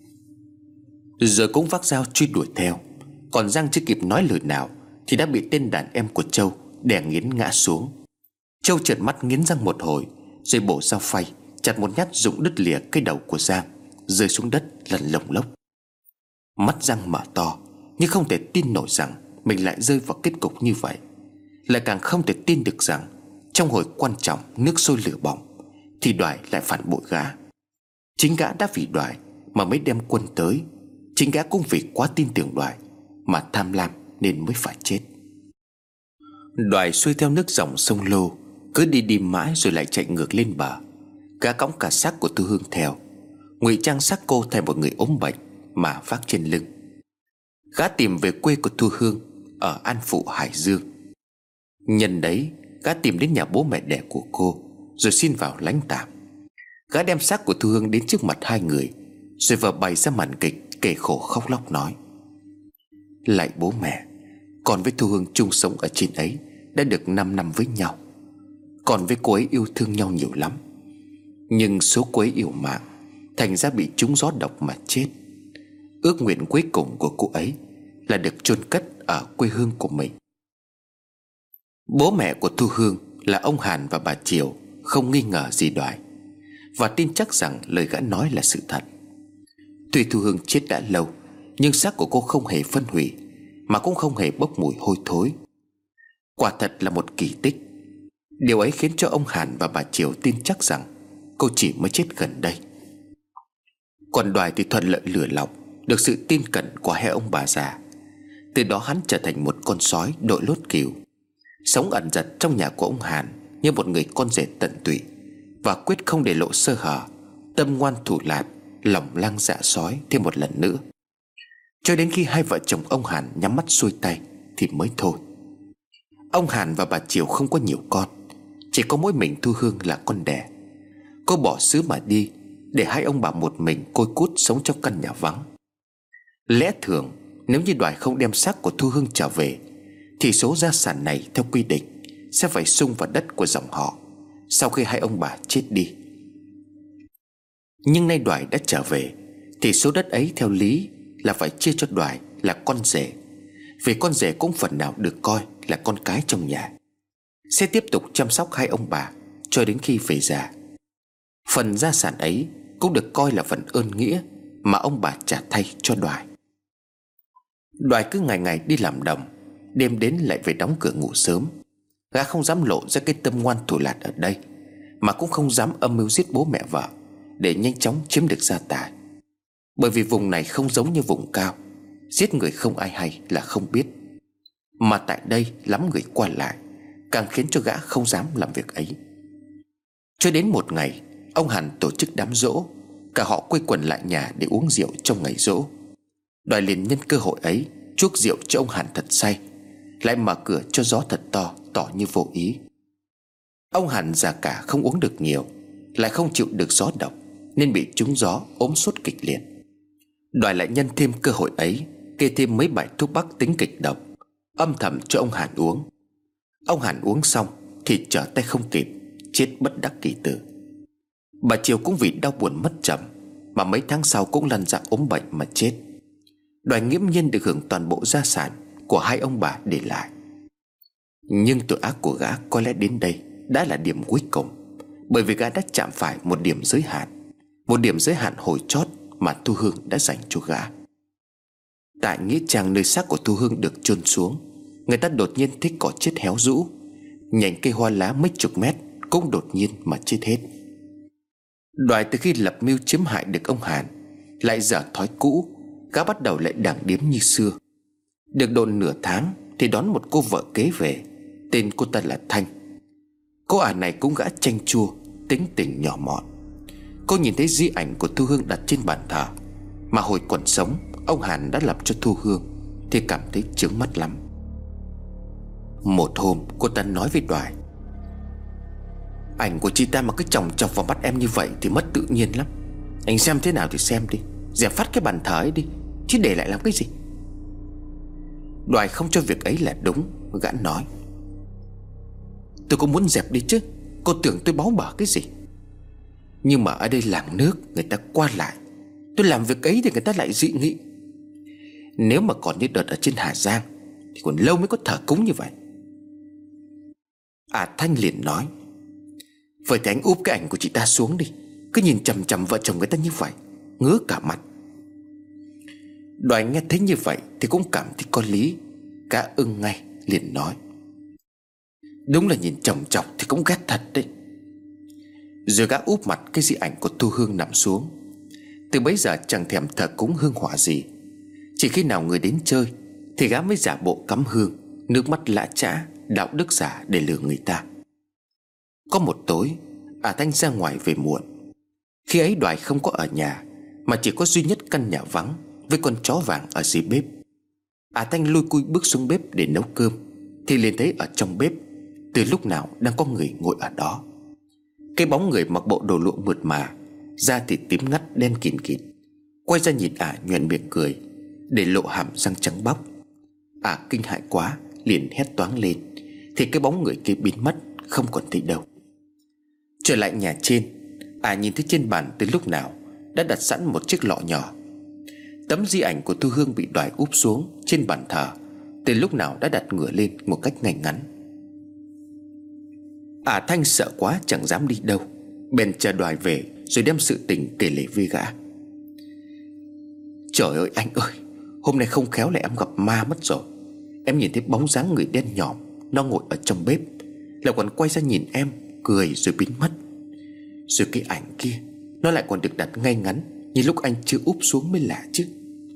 S1: Rồi cũng vác dao truy đuổi theo. Còn Giang chưa kịp nói lời nào thì đã bị tên đàn em của Châu đè nghiến ngã xuống. Châu trợn mắt nghiến răng một hồi rồi bổ dao phay chặt một nhát rụng đứt lìa cái đầu của Giang, rơi xuống đất lăn lồng lốc. Mắt Giang mở to nhưng không thể tin nổi rằng mình lại rơi vào kết cục như vậy. Lại càng không thể tin được rằng trong hồi quan trọng nước sôi lửa bỏng thì Đoài lại phản bội gã. Chính gã đã vì Đoài mà mới đem quân tới. Chính gã cũng vì quá tin tưởng Đoài mà tham lam nên mới phải chết. Đoài xuôi theo nước dòng sông Lô, cứ đi đi mãi rồi lại chạy ngược lên bờ. Gã cõng cả xác của Thu Hương theo, ngụy trang xác cô thành một người ốm bệnh mà vác trên lưng. Gã tìm về quê của Thu Hương ở An Phụ, Hải Dương. Nhân đấy, gã tìm đến nhà bố mẹ đẻ của cô rồi xin vào lãnh tạm. Gã đem xác của Thu Hương đến trước mặt hai người rồi vờ bày ra màn kịch kể khổ khóc lóc nói: "Lạy bố mẹ, con với Thu Hương chung sống ở trên ấy đã được năm năm với nhau. Con với cô ấy yêu thương nhau nhiều lắm, nhưng số cô ấy yêu mạng, thành ra bị trúng gió độc mà chết. Ước nguyện cuối cùng của cô ấy là được chôn cất ở quê hương của mình." Bố mẹ của Thu Hương là ông Hàn và bà Triều không nghi ngờ gì Đoài và tin chắc rằng lời gã nói là sự thật. Tuy Thu Hương chết đã lâu, nhưng xác của cô không hề phân hủy mà cũng không hề bốc mùi hôi thối. Quả thật là một kỳ tích. Điều ấy khiến cho ông Hàn và bà Triều tin chắc rằng cô chỉ mới chết gần đây. Còn Đoài thì thuận lợi lừa lọc được sự tin cẩn của hai ông bà già. Từ đó hắn trở thành một con sói đội lốt cừu, sống ẩn dật trong nhà của ông Hàn như một người con rể tận tụy, và quyết không để lộ sơ hở, tâm ngoan thủ lạt, lòng lang dạ sói thêm một lần nữa, cho đến khi hai vợ chồng ông Hàn nhắm mắt xuôi tay thì mới thôi. Ông Hàn và bà Triều không có nhiều con, chỉ có mỗi mình Thu Hương là con đẻ. Cô bỏ xứ mà đi, để hai ông bà một mình côi cút sống trong căn nhà vắng. Lẽ thường nếu như Đoài không đem xác của Thu Hương trở về thì số gia sản này theo quy định sẽ phải sung vào đất của dòng họ sau khi hai ông bà chết đi. Nhưng nay Đoài đã trở về thì số đất ấy theo lý là phải chia cho Đoài là con rể, vì con rể cũng phần nào được coi là con cái trong nhà, sẽ tiếp tục chăm sóc hai ông bà cho đến khi về già. Phần gia sản ấy cũng được coi là phần ơn nghĩa mà ông bà trả thay cho Đoài. Đoài cứ ngày ngày đi làm đồng, đêm đến lại về đóng cửa ngủ sớm. Gã không dám lộ ra cái tâm ngoan thủ lạt ở đây, mà cũng không dám âm mưu giết bố mẹ vợ để nhanh chóng chiếm được gia tài. Bởi vì vùng này không giống như vùng cao, giết người không ai hay là không biết, mà tại đây lắm người qua lại, càng khiến cho gã không dám làm việc ấy. Cho đến một ngày, ông Hàn tổ chức đám giỗ. Cả họ quây quần lại nhà để uống rượu trong ngày giỗ. Đoài liền nhân cơ hội ấy chuốc rượu cho ông Hàn thật say, lại mở cửa cho gió thật to, tỏ như vô ý. Ông Hàn già cả không uống được nhiều, lại không chịu được gió độc, nên bị trúng gió ốm sốt kịch liệt. Đoài lại nhân thêm cơ hội ấy kê thêm mấy bài thuốc bắc tính kịch độc, âm thầm cho ông Hàn uống. Ông Hàn uống xong thì trở tay không kịp, chết bất đắc kỳ tử. Bà Triều cũng vì đau buồn mất chồng mà mấy tháng sau cũng lăn ra ốm bệnh mà chết. Đoài nghiễm nhiên được hưởng toàn bộ gia sản của hai ông bà để lại. Nhưng tội ác của gã có lẽ đến đây đã là điểm cuối cùng, bởi vì gã đã chạm phải một điểm giới hạn, một điểm giới hạn hồi chót mà Thu Hương đã dành cho gã. Tại nghĩa trang nơi xác của Thu Hương được chôn xuống, người ta đột nhiên thấy cỏ chết héo rũ, nhành cây hoa lá mấy chục mét cũng đột nhiên mà chết hết. Đoài từ khi lập mưu chiếm hại được ông Hàn lại dở thói cũ, gã bắt đầu lại đảng điếm như xưa. Được đồn nửa tháng thì đón một cô vợ kế về, tên cô ta là Thanh. Cô ả này cũng gã chanh chua, tính tình nhỏ mọn. Cô nhìn thấy di ảnh của Thu Hương đặt trên bàn thờ mà hồi còn sống ông Hàn đã lập cho Thu Hương, thì cảm thấy chướng mắt lắm. Một hôm cô ta nói với Đoài: "Ảnh của chị ta mà cứ chòng chọc vào mắt em như vậy thì mất tự nhiên lắm. Anh xem thế nào thì xem đi, dẹp phát cái bàn thờ ấy đi, chứ để lại làm cái gì." Đoài không cho việc ấy là đúng. Gã nói: "Tôi cũng muốn dẹp đi chứ, cô tưởng tôi báu bở cái gì. Nhưng mà ở đây làng nước người ta qua lại, tôi làm việc ấy thì người ta lại dị nghị. Nếu mà còn như đợt ở trên Hà Giang thì còn lâu mới có thờ cúng như vậy." À Thanh liền nói: "Vậy thì anh úp cái ảnh của chị ta xuống đi, cứ nhìn chằm chằm vợ chồng người ta như vậy, ngứa cả mặt." Đoài nghe thấy như vậy thì cũng cảm thấy có lý. Cả ưng ngay, liền nói: "Đúng là nhìn chồng chọc thì cũng ghét thật đấy." Rồi gã úp mặt cái di ảnh của Thu Hương nằm xuống. Từ bấy giờ chẳng thèm thờ cúng hương hỏa gì. Chỉ khi nào người đến chơi thì gã mới giả bộ cắm hương, nước mắt lã chã, đạo đức giả để lừa người ta. Có một tối, à Thanh ra ngoài về muộn. Khi ấy Đoài không có ở nhà, mà chỉ có duy nhất căn nhà vắng với con chó vàng ở dưới bếp. À Thanh lôi cui bước xuống bếp để nấu cơm, thì liền thấy ở trong bếp từ lúc nào đang có người ngồi ở đó. Cái bóng người mặc bộ đồ lụa mượt mà, da thịt tím ngắt đen kịt kịt, quay ra nhìn ả nhoẻn miệng cười, để lộ hàm răng trắng bóc. Ả kinh hãi quá liền hét toáng lên, thì cái bóng người kia biến mất không còn thấy đâu. Trở lại nhà trên, Ả nhìn thấy trên bàn từ lúc nào đã đặt sẵn một chiếc lọ nhỏ. Tấm di ảnh của Thu Hương bị Đoài úp xuống trên bàn thờ từ lúc nào đã đặt ngửa lên một cách ngay ngắn. Ả Thanh sợ quá chẳng dám đi đâu, bèn chờ Đoài về rồi đem sự tình kể lể với gã. "Trời ơi anh ơi, hôm nay không khéo lại em gặp ma mất rồi. Em nhìn thấy bóng dáng người đen nhòm, nó ngồi ở trong bếp, lại còn quay ra nhìn em, cười rồi biến mất. Rồi cái ảnh kia nó lại còn được đặt ngay ngắn như lúc anh chưa úp xuống mới lạ chứ."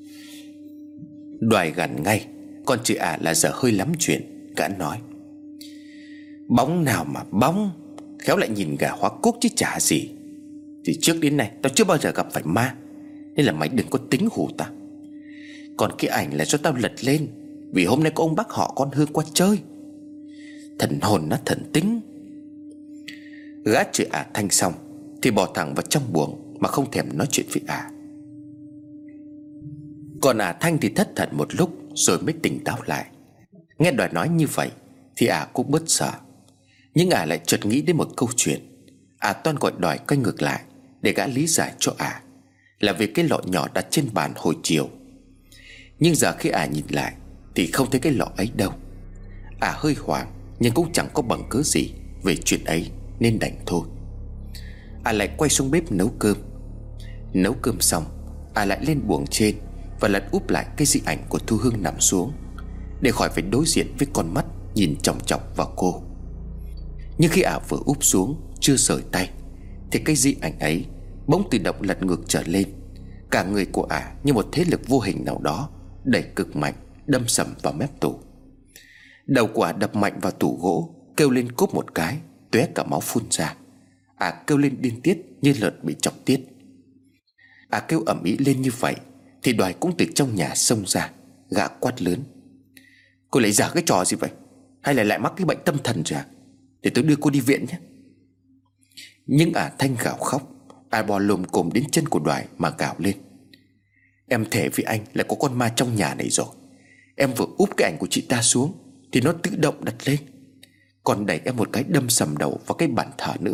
S1: Đoài gằn ngay, còn chị Ả là giờ hơi lắm chuyện. Gã nói: "Bóng nào mà bóng, khéo lại nhìn gà hóa cúc chứ chả gì. Thì trước đến nay tao chưa bao giờ gặp phải ma, nên là mày đừng có tính hù tao. Còn cái ảnh là do tao lật lên vì hôm nay có ông bác họ con Hương qua chơi. Thần hồn nó thần tính." Gã chửi Ả Thanh xong thì bỏ thẳng vào trong buồng mà không thèm nói chuyện với Ả. Còn Ả Thanh thì thất thần một lúc rồi mới tỉnh táo lại. Nghe Đoài nói như vậy thì Ả cũng bớt sợ. Nhưng Ả lại chợt nghĩ đến một câu chuyện. Ả toan gọi Đoài quay ngược lại để gã lý giải cho Ả, là vì cái lọ nhỏ đặt trên bàn hồi chiều. Nhưng giờ khi Ả nhìn lại thì không thấy cái lọ ấy đâu. Ả hơi hoảng nhưng cũng chẳng có bằng cớ gì về chuyện ấy, nên đành thôi. Ả lại quay xuống bếp nấu cơm. Nấu cơm xong, Ả lại lên buồng trên và lật úp lại cái di ảnh của Thu Hương nằm xuống, để khỏi phải đối diện với con mắt nhìn chòng chọc vào cô. Nhưng khi Ả vừa úp xuống chưa rời tay thì cái di ảnh ấy bỗng tự động lật ngược trở lên. Cả người của Ả như một thế lực vô hình nào đó đẩy cực mạnh, đâm sầm vào mép tủ. Đầu của Ả đập mạnh vào tủ gỗ, kêu lên cốp một cái, tóe cả máu phun ra. Ả kêu lên điên tiết như lợn bị chọc tiết. Ả kêu ầm ĩ lên như vậy thì Đoài cũng từ trong nhà xông ra. Gã quát lớn: "Cô lại giở cái trò gì vậy? Hay là lại mắc cái bệnh tâm thần rồi à? Để tôi đưa cô đi viện nhé." Nhưng Ả Thanh gào khóc. Ả bò lồm cồm đến chân của Đoài mà gào lên: "Em thề với anh là có con ma trong nhà này rồi. Em vừa úp cái ảnh của chị ta xuống thì nó tự động đặt lên, còn đẩy em một cái đâm sầm đầu vào cái bàn thờ nữa."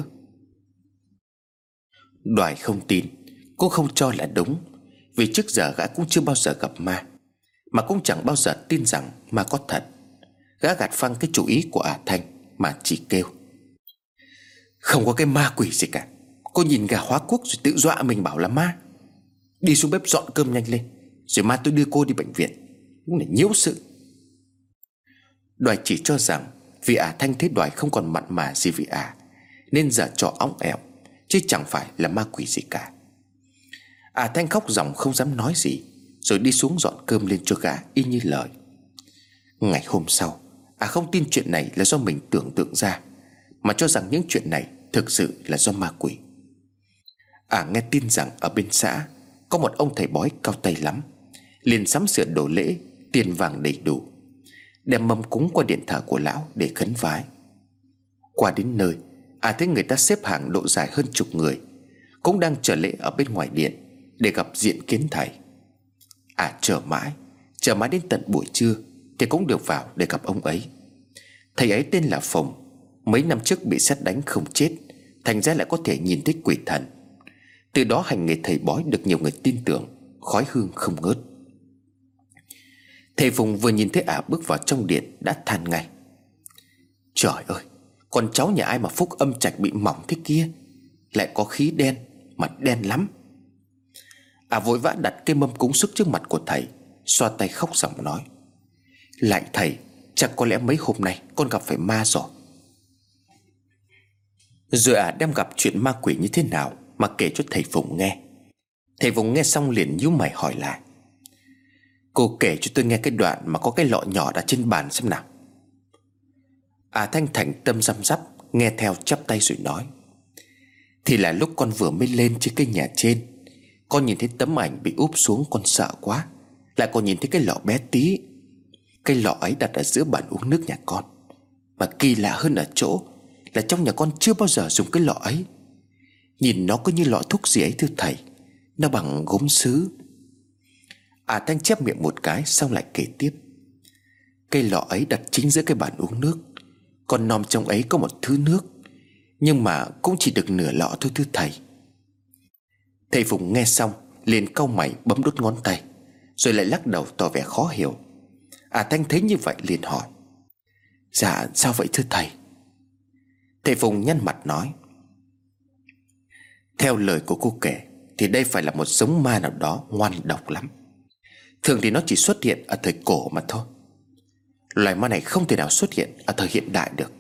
S1: Đoài không tin, cũng không cho là đúng, vì trước giờ gã cũng chưa bao giờ gặp ma, mà cũng chẳng bao giờ tin rằng ma có thật. Gã gạt phăng cái chủ ý của Ả Thanh mà chỉ kêu: "Không có cái ma quỷ gì cả. Cô nhìn gà hóa quốc rồi tự dọa mình bảo là ma. Đi xuống bếp dọn cơm nhanh lên, rồi mai tôi đưa cô đi bệnh viện. Cũng là nhiễu sự." Đoài chỉ cho rằng vì Ả Thanh thấy Đoài không còn mặn mà gì vì Ả, nên giờ trò óng ẻo, chứ chẳng phải là ma quỷ gì cả. Ả Thanh khóc ròng không dám nói gì, rồi đi xuống dọn cơm lên cho gã y như lời. Ngày hôm sau, Ả không tin chuyện này là do mình tưởng tượng ra, mà cho rằng những chuyện này thực sự là do ma quỷ. Ả nghe tin rằng ở bên xã có một ông thầy bói cao tay lắm, liền sắm sửa đồ lễ, tiền vàng đầy đủ, đem mâm cúng qua điện thờ của lão để khấn vái. Qua đến nơi, Ả thấy người ta xếp hàng độ dài hơn chục người, cũng đang chờ lễ ở bên ngoài điện để gặp diện kiến thầy. Ả chờ mãi, chờ mãi đến tận buổi trưa thì cũng được vào để gặp ông ấy. Thầy ấy tên là Phùng. Mấy năm trước bị sét đánh không chết, thành ra lại có thể nhìn thấy quỷ thần. Từ đó hành nghề thầy bói được nhiều người tin tưởng, khói hương không ngớt. Thầy Phùng vừa nhìn thấy Ả bước vào trong điện đã than ngay: "Trời ơi, con cháu nhà ai mà phúc âm trạch bị mỏng thế kia, lại có khí đen, mặt đen lắm." Ả vội vã đặt cái mâm cúng sức trước mặt của thầy, xoa tay khóc ròng nói: "Lạy thầy, chắc có lẽ mấy hôm nay con gặp phải ma rồi." Rồi Ả đem gặp chuyện ma quỷ như thế nào mà kể cho thầy Phùng nghe. Thầy Phùng nghe xong liền nhíu mày hỏi lại: "Cô kể cho tôi nghe cái đoạn mà có cái lọ nhỏ đặt trên bàn xem nào." Ả Thanh thành tâm răm rắp nghe theo, chắp tay rồi nói: "Thì là lúc con vừa mới lên trên cái nhà trên, con nhìn thấy tấm ảnh bị úp xuống, con sợ quá. Lại còn nhìn thấy cái lọ bé tí. Cái lọ ấy đặt ở giữa bàn uống nước nhà con. Mà kỳ lạ hơn ở chỗ là trong nhà con chưa bao giờ dùng cái lọ ấy. Nhìn nó cứ như lọ thuốc gì ấy thưa thầy. Nó bằng gốm sứ." À Thanh chép miệng một cái xong lại kể tiếp: "Cái lọ ấy đặt chính giữa cái bàn uống nước. Còn nòm trong ấy có một thứ nước, nhưng mà cũng chỉ được nửa lọ thôi thưa thầy." Thầy Phùng nghe xong liền cau mày bấm đốt ngón tay, rồi lại lắc đầu tỏ vẻ khó hiểu. À Thanh thấy như vậy liền hỏi: "Dạ sao vậy thưa thầy?" Thầy Phùng nhăn mặt nói: "Theo lời của cô kể thì đây phải là một giống ma nào đó ngoan độc lắm. Thường thì nó chỉ xuất hiện ở thời cổ mà thôi. Loài ma này không thể nào xuất hiện ở thời hiện đại được."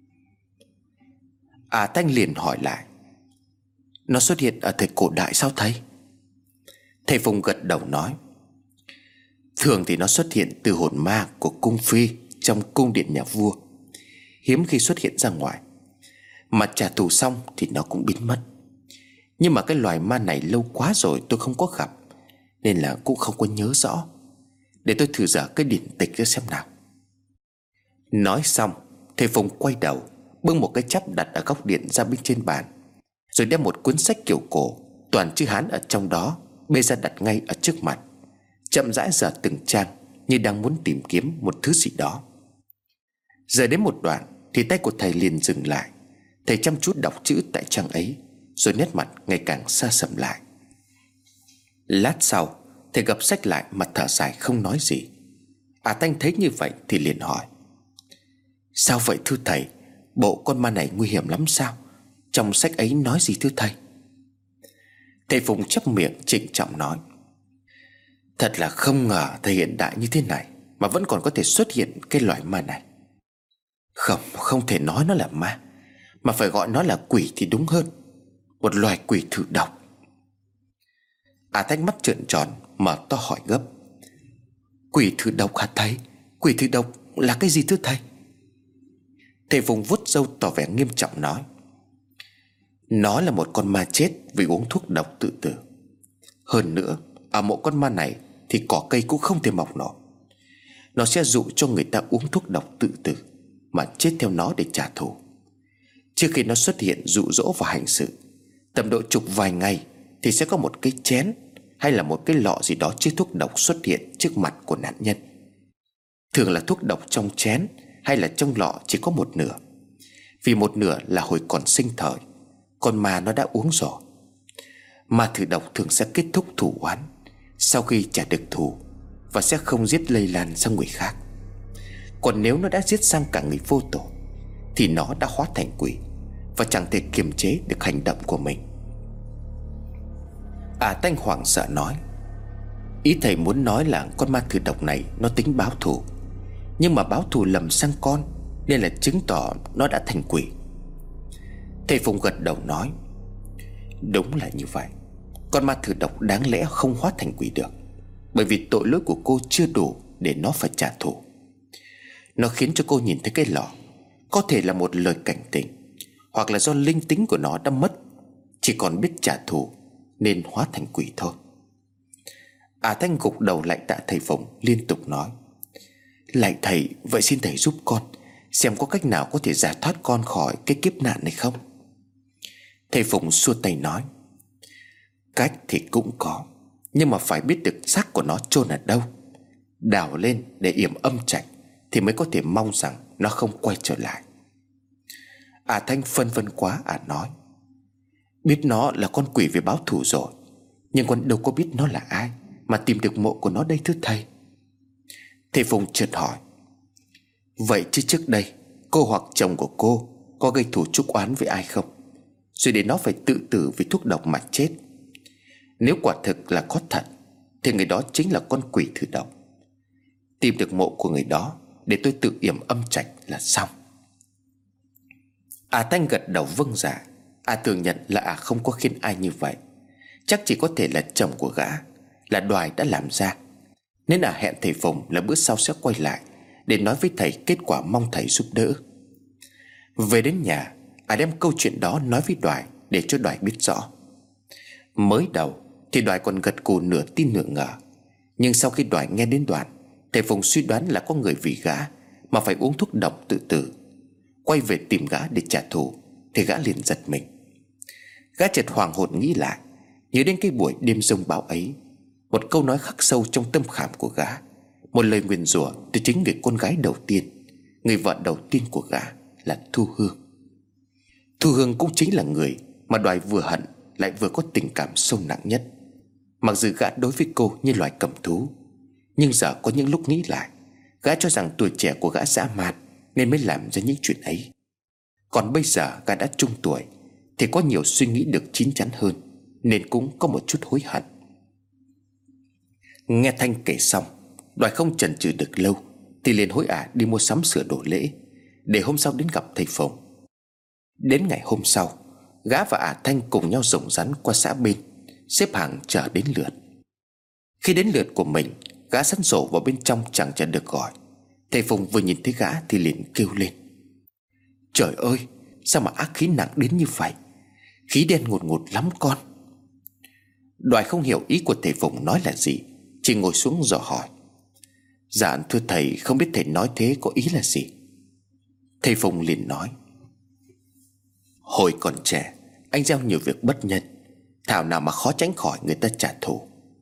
S1: À Thanh liền hỏi lại: "Nó xuất hiện ở thời cổ đại sao thầy?" Thầy Phùng gật đầu nói: "Thường thì nó xuất hiện từ hồn ma của cung phi trong cung điện nhà vua, hiếm khi xuất hiện ra ngoài. Mà trả thù xong thì nó cũng biến mất. Nhưng mà cái loài ma này lâu quá rồi tôi không có gặp, nên là cũng không có nhớ rõ. Để tôi thử dở cái điển tịch ra xem nào." Nói xong, thầy Phùng quay đầu bưng một cái chắp đặt ở góc điện ra bên trên bàn, rồi đem một cuốn sách kiểu cổ toàn chữ Hán ở trong đó bê ra đặt ngay ở trước mặt, chậm rãi dở từng trang như đang muốn tìm kiếm một thứ gì đó. Giờ đến một đoạn thì tay của thầy liền dừng lại. Thầy chăm chút đọc chữ tại trang ấy, rồi nét mặt ngày càng xa sầm lại. Lát sau, thầy gập sách lại mà thở dài không nói gì. À Thanh thấy như vậy thì liền hỏi: "Sao vậy thưa thầy? Bộ con ma này nguy hiểm lắm sao? Trong sách ấy nói gì thưa thầy?" Thầy Phùng chép miệng trịnh trọng nói: "Thật là không ngờ thời hiện đại như thế này mà vẫn còn có thể xuất hiện cái loại ma này. Không, không thể nói nó là ma, mà phải gọi nó là quỷ thì đúng hơn. Một loài quỷ thử độc." À Thanh mắt trợn tròn mở to hỏi gấp: "Quỷ thử độc hả thầy? Quỷ thử độc là cái gì thưa thầy?" Thầy Phùng vuốt râu tỏ vẻ nghiêm trọng nói: Nó là một con ma chết vì uống thuốc độc tự tử. Hơn nữa, ở mộ con ma này thì cỏ cây cũng không thể mọc nổi. Nó sẽ dụ cho người ta uống thuốc độc tự tử mà chết theo nó để trả thù. Trước khi nó xuất hiện dụ dỗ và hành sự, tầm độ chục vài ngày thì sẽ có một cái chén hay là một cái lọ gì đó chứa thuốc độc xuất hiện trước mặt của nạn nhân. Thường là thuốc độc trong chén hay là trong lọ chỉ có một nửa, vì một nửa là hồi còn sinh thời, còn mà nó đã uống rồi. Ma thử độc thường sẽ kết thúc thù oán sau khi trả được thù, và sẽ không giết lây lan sang người khác. Còn nếu nó đã giết sang cả người vô tội thì nó đã hóa thành quỷ và chẳng thể kiềm chế được hành động của mình. À Tanh hoảng sợ nói: Ý thầy muốn nói là con ma thử độc này nó tính báo thù, nhưng mà báo thù lầm sang con, nên là chứng tỏ nó đã thành quỷ. Thầy Phùng gật đầu nói: Đúng là như vậy. Con ma thử độc đáng lẽ không hóa thành quỷ được, bởi vì tội lỗi của cô chưa đủ để nó phải trả thù. Nó khiến cho cô nhìn thấy cái lọ, có thể là một lời cảnh tỉnh, hoặc là do linh tính của nó đã mất, chỉ còn biết trả thù nên hóa thành quỷ thôi. À Thanh gục đầu lại tạ thầy Phùng, liên tục nói: Lạy thầy, vậy xin thầy giúp con, xem có cách nào có thể giải thoát con khỏi cái kiếp nạn này không. Thầy Phùng xua tay nói: Cách thì cũng có, nhưng mà phải biết được xác của nó chôn ở đâu, đào lên để yểm âm trạch thì mới có thể mong rằng nó không quay trở lại. À Thanh phân vân quá. À nói: Biết nó là con quỷ về báo thù rồi, nhưng con đâu có biết nó là ai mà tìm được mộ của nó đây thưa thầy. Thầy Phùng chợt hỏi: Vậy chứ trước đây cô hoặc chồng của cô có gây thù chuốc oán với ai không, rồi để nó phải tự tử vì thuốc độc mà chết? Nếu quả thực là có thật thì người đó chính là con quỷ thử độc. Tìm được mộ của người đó để tôi tự yểm âm trạch là xong. À Thanh gật đầu vâng dạ. À thừa nhận là à không có khiến ai như vậy, chắc chỉ có thể là chồng của gã, là Đoài đã làm ra. Nên à hẹn thầy Phùng là bữa sau sẽ quay lại để nói với thầy kết quả, mong thầy giúp đỡ. Về đến nhà, à đem câu chuyện đó nói với Đoài để cho Đoài biết rõ. Mới đầu thì Đoài còn gật cù nửa tin nửa ngờ, nhưng sau khi Đoài nghe đến đoạn thầy Phùng suy đoán là có người vì gã mà phải uống thuốc độc tự tử, quay về tìm gã để trả thù, thì gã liền giật mình. Gã chợt hoàng hồn nghĩ lại, nhớ đến cái buổi đêm giông bão ấy, một câu nói khắc sâu trong tâm khảm của gã, một lời nguyền rủa từ chính người con gái đầu tiên, người vợ đầu tiên của gã là Thu Hương. Thu Hương cũng chính là người mà Đoài vừa hận lại vừa có tình cảm sâu nặng nhất. Mặc dù gã đối với cô như loài cầm thú, nhưng giờ có những lúc nghĩ lại, gã cho rằng tuổi trẻ của gã dã man nên mới làm ra những chuyện ấy. Còn bây giờ gã đã trung tuổi thì có nhiều suy nghĩ được chín chắn hơn, nên cũng có một chút hối hận. Nghe Thanh kể xong, Đoài không chần chừ được lâu thì liền hối ả đi mua sắm sửa đồ lễ, để hôm sau đến gặp thầy Phùng. Đến ngày hôm sau, gã và ả Thanh cùng nhau rồng rắn qua xã bên, xếp hàng chờ đến lượt. Khi đến lượt của mình, gã sẵn sổ vào bên trong chẳng chờ được gọi. Thầy Phùng vừa nhìn thấy gã thì liền kêu lên: Trời ơi, sao mà ác khí nặng đến như vậy, khí đen ngùn ngụt lắm con. Đoài không hiểu ý của thầy Phùng nói là gì, chỉ ngồi xuống dò hỏi: Dạ thưa thầy, không biết thầy nói thế có ý là gì? Thầy Phùng liền nói: Hồi còn trẻ, anh gieo nhiều việc bất nhân, thảo nào mà khó tránh khỏi người ta trả thù.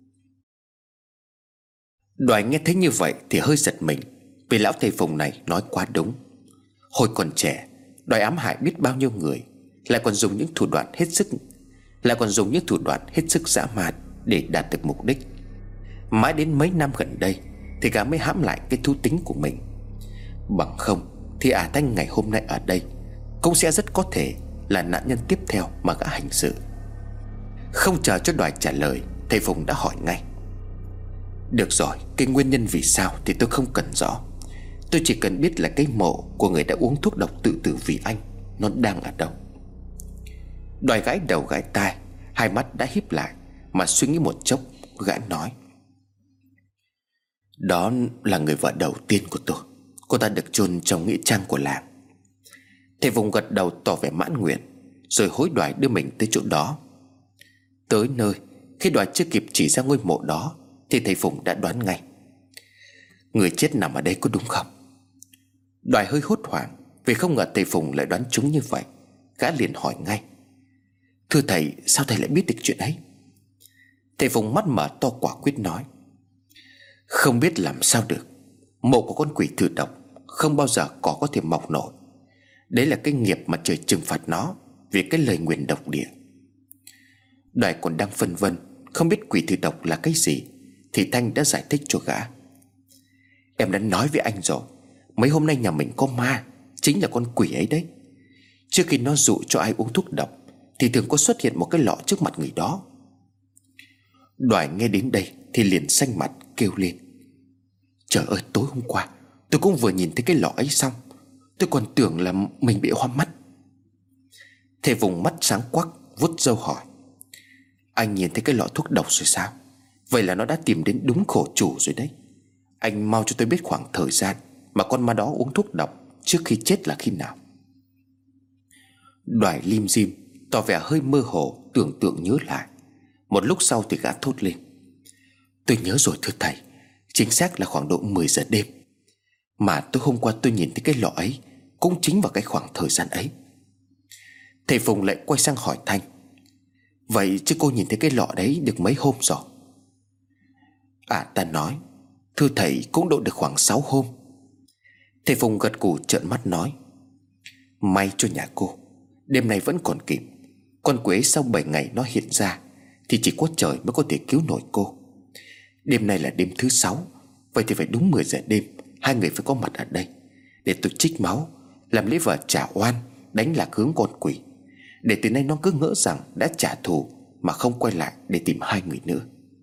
S1: Đoài nghe thấy như vậy thì hơi giật mình, vì lão thầy Phùng này nói quá đúng. Hồi còn trẻ, Đoài ám hại biết bao nhiêu người, lại còn dùng những thủ đoạn hết sức lại còn dùng những thủ đoạn hết sức dã man để đạt được mục đích. Mãi đến mấy năm gần đây thì gã mới hãm lại cái thú tính của mình. Bằng không thì ả Thanh ngày hôm nay ở đây cũng sẽ rất có thể là nạn nhân tiếp theo mà gã hành sự. Không chờ cho Đoài trả lời, thầy Phùng đã hỏi ngay: Được rồi, cái nguyên nhân vì sao thì tôi không cần rõ, tôi chỉ cần biết là cái mộ của người đã uống thuốc độc tự tử vì anh nó đang ở đâu. Đoài gãi đầu gãi tai, hai mắt đã híp lại, mà suy nghĩ một chốc, gã nói: Đó là người vợ đầu tiên của tôi. Cô ta được chôn trong nghĩa trang của làng. Thầy Phùng gật đầu tỏ vẻ mãn nguyện, rồi hối Đoài đưa mình tới chỗ đó. Tới nơi, khi Đoài chưa kịp chỉ ra ngôi mộ đó thì thầy Phùng đã đoán ngay. Người chết nằm ở đây có đúng không? Đoài hơi hốt hoảng vì không ngờ thầy Phùng lại đoán trúng như vậy. Gã liền hỏi ngay: Thưa thầy, sao thầy lại biết được chuyện ấy? Thầy Phùng mắt mở to quả quyết nói: Không biết làm sao được. Mộ của con quỷ thử độc không bao giờ có có thể mọc nổi. Đấy là cái nghiệp mà trời trừng phạt nó vì cái lời nguyền độc địa. Đoài còn đang phân vân không biết quỷ thử độc là cái gì thì Thanh đã giải thích cho gã: Em đã nói với anh rồi, mấy hôm nay nhà mình có ma, chính là con quỷ ấy đấy. Trước khi nó dụ cho ai uống thuốc độc thì thường có xuất hiện một cái lọ trước mặt người đó. Đoài nghe đến đây thì liền xanh mặt kêu lên: Trời ơi, tối hôm qua tôi cũng vừa nhìn thấy cái lọ ấy xong, tôi còn tưởng là mình bị hoa mắt. Thầy vùng mắt sáng quắc vuốt râu hỏi: Anh nhìn thấy cái lọ thuốc độc rồi sao? Vậy là nó đã tìm đến đúng khổ chủ rồi đấy. Anh mau cho tôi biết khoảng thời gian mà con ma đó uống thuốc độc trước khi chết là khi nào. Đoài lim dim tỏ vẻ hơi mơ hồ, tưởng tượng nhớ lại. Một lúc sau thì gã thốt lên: Tôi nhớ rồi thưa thầy, chính xác là khoảng độ mười giờ đêm. Mà tối hôm qua tôi nhìn thấy cái lọ ấy cũng chính vào cái khoảng thời gian ấy. Thầy Phùng lại quay sang hỏi Thanh: Vậy chứ cô nhìn thấy cái lọ đấy được mấy hôm rồi? À, ta nói: Thưa thầy, cũng độ được khoảng sáu hôm. Thầy Phùng gật gù trợn mắt nói: May cho nhà cô, đêm nay vẫn còn kịp. Con quế sau bảy ngày nó hiện ra thì chỉ có trời mới có thể cứu nổi cô. Đêm nay là đêm thứ sáu, vậy thì phải đúng mười giờ đêm hai người phải có mặt ở đây để tôi trích máu, làm lễ vợ trả oan, đánh lạc hướng con quỷ, để từ nay nó cứ ngỡ rằng đã trả thù mà không quay lại để tìm hai người nữa.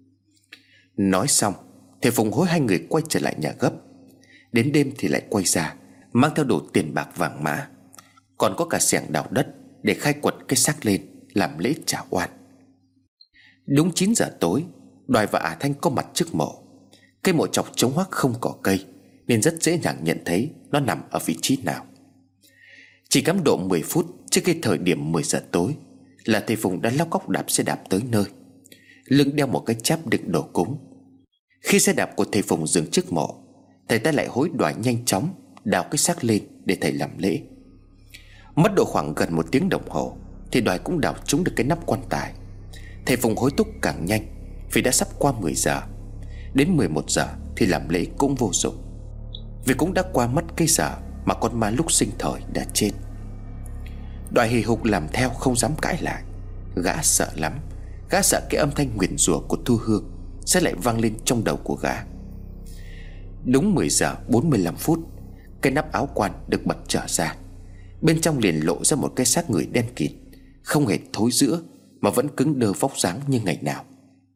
S1: Nói xong, thầy Phùng hối hai người quay trở lại nhà gấp. Đến đêm thì lại quay ra, mang theo đồ tiền bạc vàng mã, còn có cả xẻng đào đất để khai quật cái xác lên làm lễ trả oan. Đúng chín giờ tối, Đoài và Ả Thanh có mặt trước mộ. Cây mộ chọc trống hoác không có cây nên rất dễ dàng nhận thấy nó nằm ở vị trí nào. Chỉ cắm độ mười phút trước cái thời điểm mười giờ tối là thầy Phùng đã lóc cóc đạp xe đạp tới nơi, lưng đeo một cái cháp đựng đồ cúng. Khi xe đạp của thầy Phùng dừng trước mộ, thầy ta lại hối Đoài nhanh chóng đào cái xác lên để thầy làm lễ. Mất độ khoảng gần một tiếng đồng hồ thì Đoài cũng đào trúng được cái nắp quan tài. Thầy Phùng hối thúc càng nhanh vì đã sắp qua mười giờ. Đến mười một giờ thì làm lễ cũng vô dụng, vì cũng đã qua mất cái giờ mà con ma lúc sinh thời đã chết. Đoài hì hục làm theo, không dám cãi lại. Gã sợ lắm. Gã sợ cái âm thanh nguyền rủa của Thu Hương sẽ lại vang lên trong đầu của gã. Đúng mười giờ bốn mươi lăm phút, cái nắp áo quan được bật trở ra. Bên trong liền lộ ra một cái xác người đen kịt, không hề thối rữa mà vẫn cứng đơ vóc dáng như ngày nào.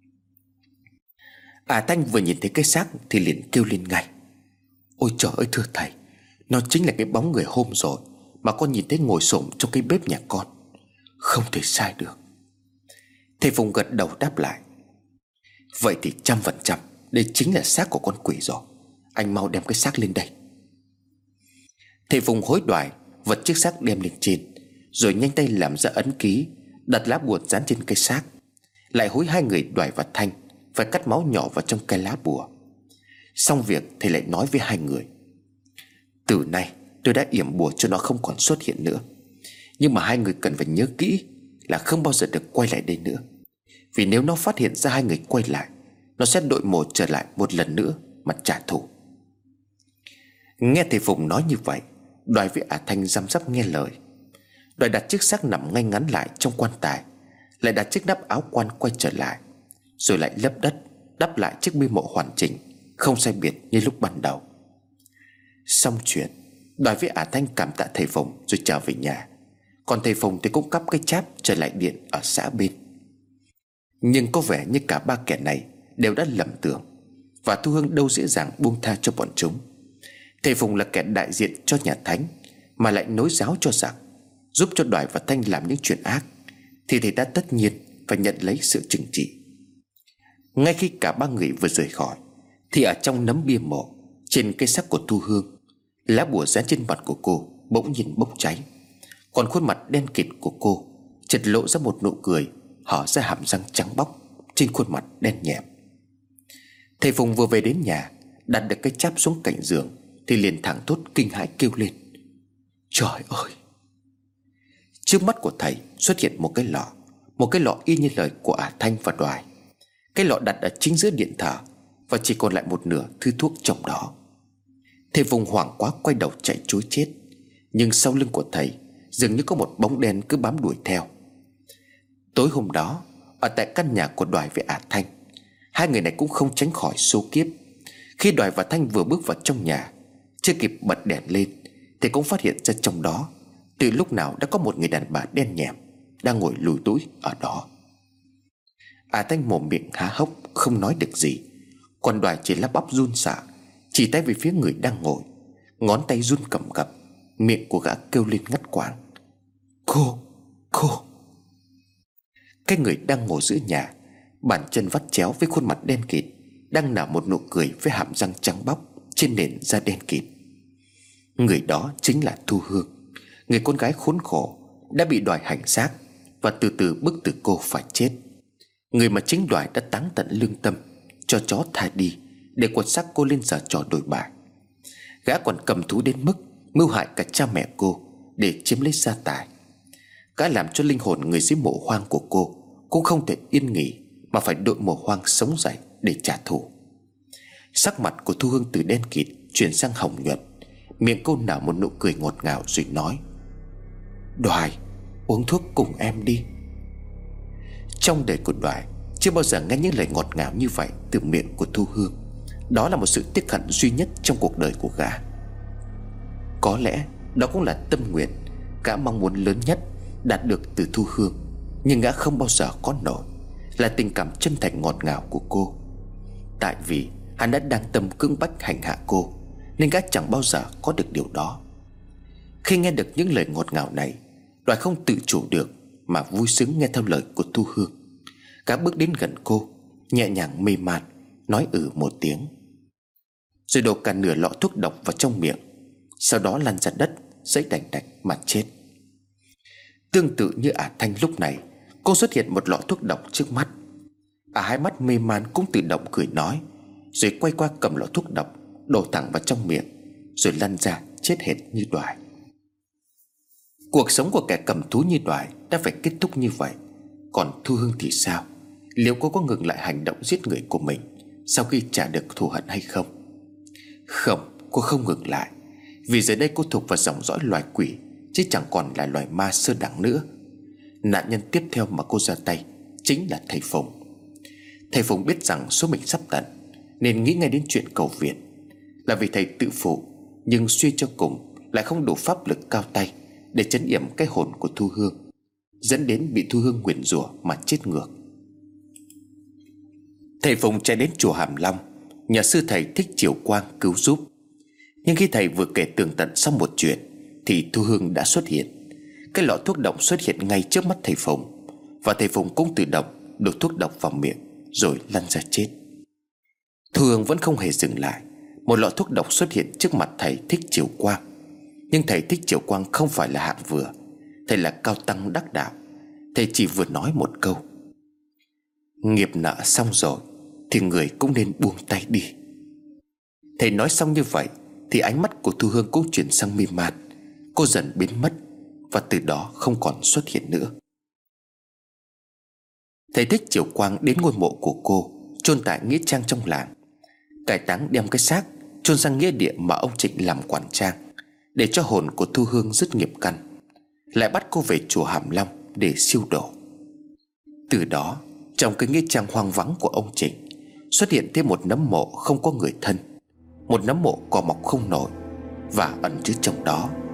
S1: À Thanh vừa nhìn thấy cái xác thì liền kêu lên ngay: Ôi trời ơi thưa thầy, nó chính là cái bóng người hôm rồi mà con nhìn thấy ngồi xổm trong cái bếp nhà con. Không thể sai được. Thầy Phùng gật đầu đáp lại: Vậy thì trăm phần trăm đây chính là xác của con quỷ rồi. Anh mau đem cái xác lên đây. Thầy Phùng hối Đoài vật chiếc xác đem lên trên, rồi nhanh tay làm ra ấn ký, đặt lá bùa dán trên cái xác. Lại hối hai người Đoài và Thanh phải cắt máu nhỏ vào trong cái lá bùa. Xong việc, thầy lại nói với hai người: Từ nay tôi đã yểm bùa cho nó không còn xuất hiện nữa. Nhưng mà hai người cần phải nhớ kỹ là không bao giờ được quay lại đây nữa. Vì nếu nó phát hiện ra hai người quay lại, nó sẽ đội mồ trở lại một lần nữa mà trả thù. Nghe thầy Phùng nói như vậy, Đoài với Ả Thanh răm rắp nghe lời. Đoài đặt chiếc xác nằm ngay ngắn lại trong quan tài, lại đặt chiếc nắp áo quan quay trở lại, rồi lại lấp đất, đắp lại chiếc bia mộ hoàn chỉnh, không sai biệt như lúc ban đầu. Xong chuyện, Đoài với Ả Thanh cảm tạ thầy Phùng rồi trở về nhà. Còn thầy Phùng thì cũng cắp cái cháp trở lại điện ở xã bên. Nhưng có vẻ như cả ba kẻ này đều đã lầm tưởng, và Thu Hương đâu dễ dàng buông tha cho bọn chúng. Thầy Phùng là kẻ đại diện cho nhà Thánh mà lại nối giáo cho giặc, giúp cho Đoài và Thanh làm những chuyện ác, thì thầy ta tất nhiên phải nhận lấy sự trừng trị. Ngay khi cả ba người vừa rời khỏi, thì ở trong nấm bia mộ, trên cây xác của Thu Hương, lá bùa dán trên mặt của cô bỗng nhiên bốc cháy. Còn khuôn mặt đen kịt của cô chợt lộ ra một nụ cười, hở ra hàm răng trắng bóc trên khuôn mặt đen nhẹm. Thầy Phùng vừa về đến nhà, đặt được cái cháp xuống cạnh giường thì liền thẳng thốt kinh hãi kêu lên: Trời ơi! Trước mắt của thầy xuất hiện một cái lọ, một cái lọ y như lời của ả Thanh và Đoài. Cái lọ đặt ở chính giữa điện thờ, và chỉ còn lại một nửa thứ thuốc trong đó. Thầy Phùng hoảng quá quay đầu chạy trối chết. Nhưng sau lưng của thầy dường như có một bóng đen cứ bám đuổi theo. Tối hôm đó, ở tại căn nhà của Đoài với ả Thanh, hai người này cũng không tránh khỏi số kiếp. Khi Đoài và Thanh vừa bước vào trong nhà, chưa kịp bật đèn lên thì cũng phát hiện ra trong đó từ lúc nào đã có một người đàn bà đen nhẹm đang ngồi lùi túi ở đó. Ả Thanh mồm miệng há hốc không nói được gì, còn Đoài chỉ lắp bắp run sợ, chỉ tay về phía người đang ngồi, ngón tay run cầm cập. Miệng của gã kêu lên ngắt quãng: Cô, cô! Cái người đang ngồi giữa nhà, bàn chân vắt chéo với khuôn mặt đen kịt, đang nở một nụ cười với hàm răng trắng bóc trên nền da đen kịt. Người đó chính là Thu Hương, người con gái khốn khổ đã bị Đoài hành xác và từ từ bức tử cô phải chết. Người mà chính Đoài đã táng tận lương tâm, cho chó tha đi để quật xác cô lên giở trò đổi bại. Gã còn cầm thú đến mức mưu hại cả cha mẹ cô để chiếm lấy gia tài. Gã làm cho linh hồn người dưới mộ hoang của cô cũng không thể yên nghỉ, mà phải đội mộ hoang sống dậy để trả thù. Sắc mặt của Thu Hương từ đen kịt chuyển sang hồng nhuận, miệng cô nở một nụ cười ngọt ngào rồi nói: Đoài, uống thuốc cùng em đi. Trong đời của Đoài chưa bao giờ nghe những lời ngọt ngào như vậy từ miệng của Thu Hương. Đó là một sự tiếc hận duy nhất trong cuộc đời của gã. Có lẽ đó cũng là tâm nguyện, gã mong muốn lớn nhất đạt được từ Thu Hương, nhưng gã không bao giờ có nổi, là tình cảm chân thành ngọt ngào của cô. Tại vì hắn đã đang tâm cưỡng bách hành hạ cô, nên gã chẳng bao giờ có được điều đó. Khi nghe được những lời ngọt ngào này, Đoài không tự chủ được mà vui sướng nghe theo lời của Thu Hương. Gã bước đến gần cô, nhẹ nhàng mê man, nói ừ một tiếng, rồi đổ cả nửa lọ thuốc độc vào trong miệng, sau đó lăn ra đất giấy đành đạch mà chết. Tương tự như ả Thanh lúc này, cô xuất hiện một lọ thuốc độc trước mắt. Ả hai mắt mê man cũng tự động cười nói, rồi quay qua cầm lọ thuốc độc đổ thẳng vào trong miệng, rồi lăn ra chết hệt như Đoài. Cuộc sống của kẻ cầm thú như Đoài đã phải kết thúc như vậy. Còn Thu Hương thì sao? Liệu cô có ngừng lại hành động giết người của mình sau khi trả được thù hận hay không? Không, cô không ngừng lại, vì giờ đây cô thuộc vào dòng dõi loài quỷ, chứ chẳng còn là loài ma sơ đẳng nữa. Nạn nhân tiếp theo mà cô ra tay chính là thầy Phùng. Thầy Phùng biết rằng số mình sắp tận, nên nghĩ ngay đến chuyện cầu viện. Là vì thầy tự phụ, nhưng suy cho cùng lại không đủ pháp lực cao tay để trấn yểm cái hồn của Thu Hương, dẫn đến bị Thu Hương nguyền rủa mà chết ngược. Thầy Phùng chạy đến chùa Hàm Long, nhờ sư thầy Thích Chiều Quang cứu giúp. Nhưng khi thầy vừa kể tường tận xong một chuyện thì Thu Hương đã xuất hiện. Cái lọ thuốc độc xuất hiện ngay trước mắt thầy Phùng, và thầy Phùng cũng tự động đổ thuốc độc vào miệng rồi lăn ra chết. Thu Hương vẫn không hề dừng lại. Một lọ thuốc độc xuất hiện trước mặt thầy Thích Chiều Quang. Nhưng thầy Thích Chiều Quang không phải là hạng vừa. Thầy là cao tăng đắc đạo. Thầy chỉ vừa nói một câu: nghiệp nợ xong rồi thì người cũng nên buông tay đi. Thầy nói xong như vậy thì ánh mắt của Thu Hương cũng chuyển sang mê man. Cô dần biến mất, và từ đó không còn xuất hiện nữa. Thầy Thích Chiều Quang đến ngôi mộ của cô, chôn tại nghĩa trang trong làng. Cải táng đem cái xác chôn sang nghĩa địa mà ông Trịnh làm quản trang, để cho hồn của Thu Hương dứt nghiệp căn. Lại bắt cô về chùa Hàm Long để siêu độ. Từ đó, trong cái nghĩa trang hoang vắng của ông Trịnh xuất hiện thêm một nấm mộ không có người thân, một nấm mộ cỏ mọc không nổi, và ẩn chứa trong đó